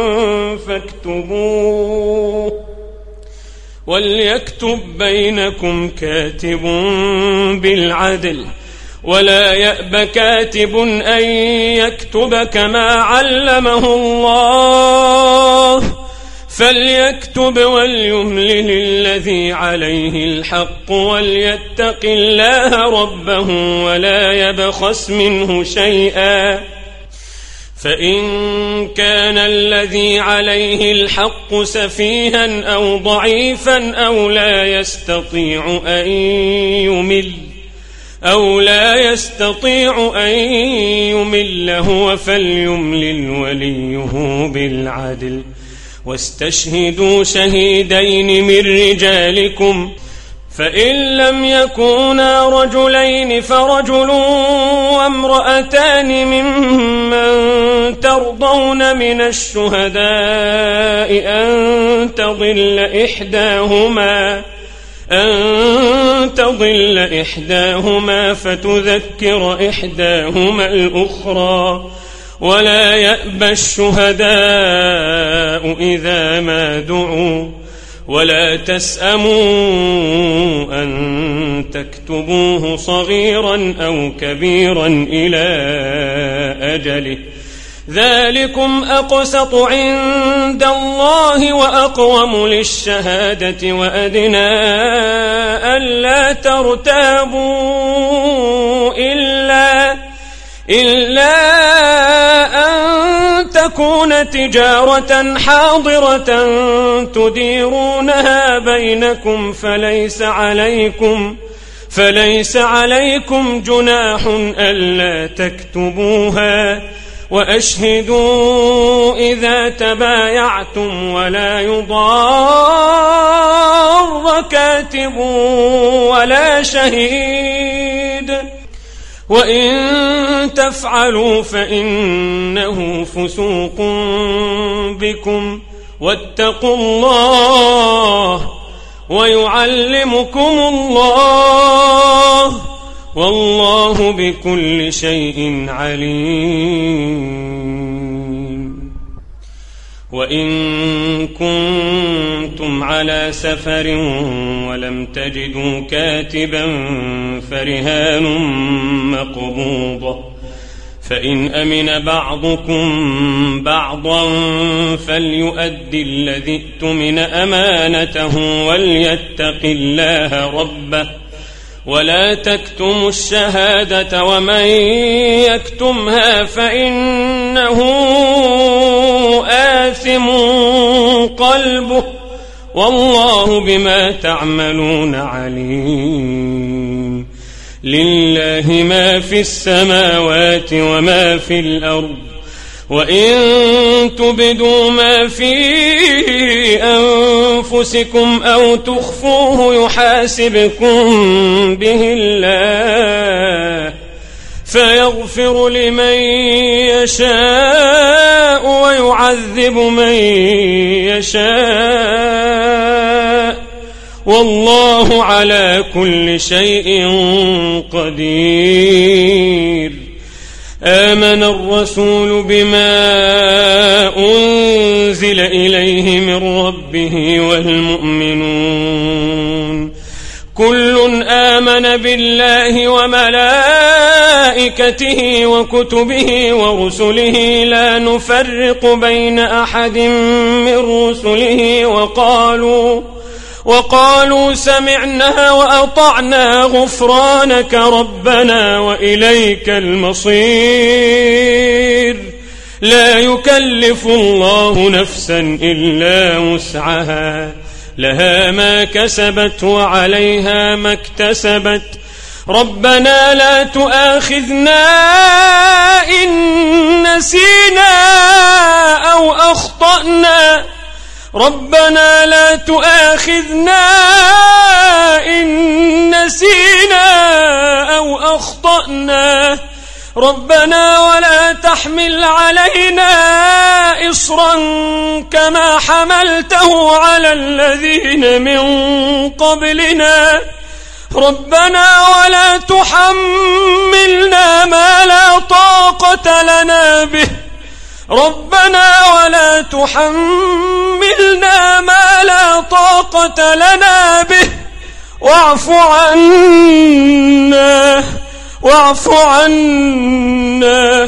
فاكتبوه وليكتب بينكم كاتب بالعدل ولا يأب كاتب أن يكتب كما علمه الله فليكتب وليملل الذي عليه الحق وليتق الله ربه ولا يبخس منه شيئا فإن كان الذي عليه الحق سفيها أو ضعيفا أو لا يستطيع أن يمل أو لا يستطيع أن يمل هو فليملل وليه بالعدل واستشهدوا شهيدين من رجالكم فإن لم يكونا رجلين فرجل وامرأتان ممن ترضون من الشهداء أن تضل إحداهما أن تضل إحداهما فتذكر إحداهما الأخرى ولا يأبى الشهداء إذا ما دعوا ولا تسأموا أن تكتبوه صغيرا أو كبيرا إلى أجله ذلكم أقسط عند الله وأقوم للشهادة وأدنى ألا ترتابوا إلا إلا أن تكون تجارة حاضرة تديرونها بينكم فليس عليكم فليس عليكم جناح ألا تكتبوها وأشهدوا إذا تبايعتم ولا يضار كاتب ولا شهيد وإن تفعلوا فإنه فسوق بكم واتقوا الله ويعلمكم الله والله بكل شيء عليم. وإن كنتم على سفر ولم تجدوا كاتبا فرهان مقبوضة فإن أمن بعضكم بعضا فليؤدي الذي ائتمن أمانته وليتق الله ربه ولا تكتموا الشهادة ومن يكتمها فإنه آثم قلبه والله بما تعملون عليم. لله ما في السماوات وما في الأرض وإن تبدوا ما في أنفسكم أو تخفوه يحاسبكم به الله فيغفر لمن يشاء ويعذب من يشاء والله على كل شيء قدير. آمن الرسول بما أنزل إليه من ربه والمؤمنون كل آمن بالله وملائكته وكتبه ورسله لا نفرق بين أحد من رسله وقالوا وقالوا سمعنا وأطعنا غفرانك ربنا وإليك المصير. لا يكلف الله نفسا إلا وسعها لها ما كسبت وعليها ما اكتسبت ربنا لا تؤاخذنا إن نسينا أو أخطأنا ربنا لا تؤاخذنا إن نسينا أو أخطأنا ربنا ولا تحمل علينا إصرا كما حملته على الذين من قبلنا ربنا ولا تحملنا ما لا طاقة لنا به ربنا ولا تحملنا ما لا طاقة لنا به واعف عنا واعف عنا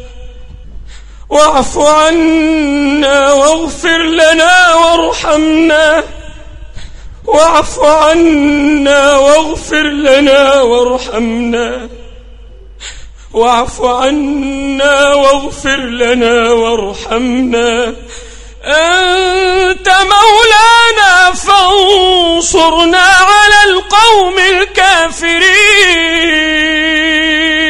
واعف عنا واغفر لنا وارحمنا واعف عنا واغفر لنا وارحمنا واعف عنا واغفر لنا وارحمنا أنت مولانا فانصرنا على القوم الكافرين.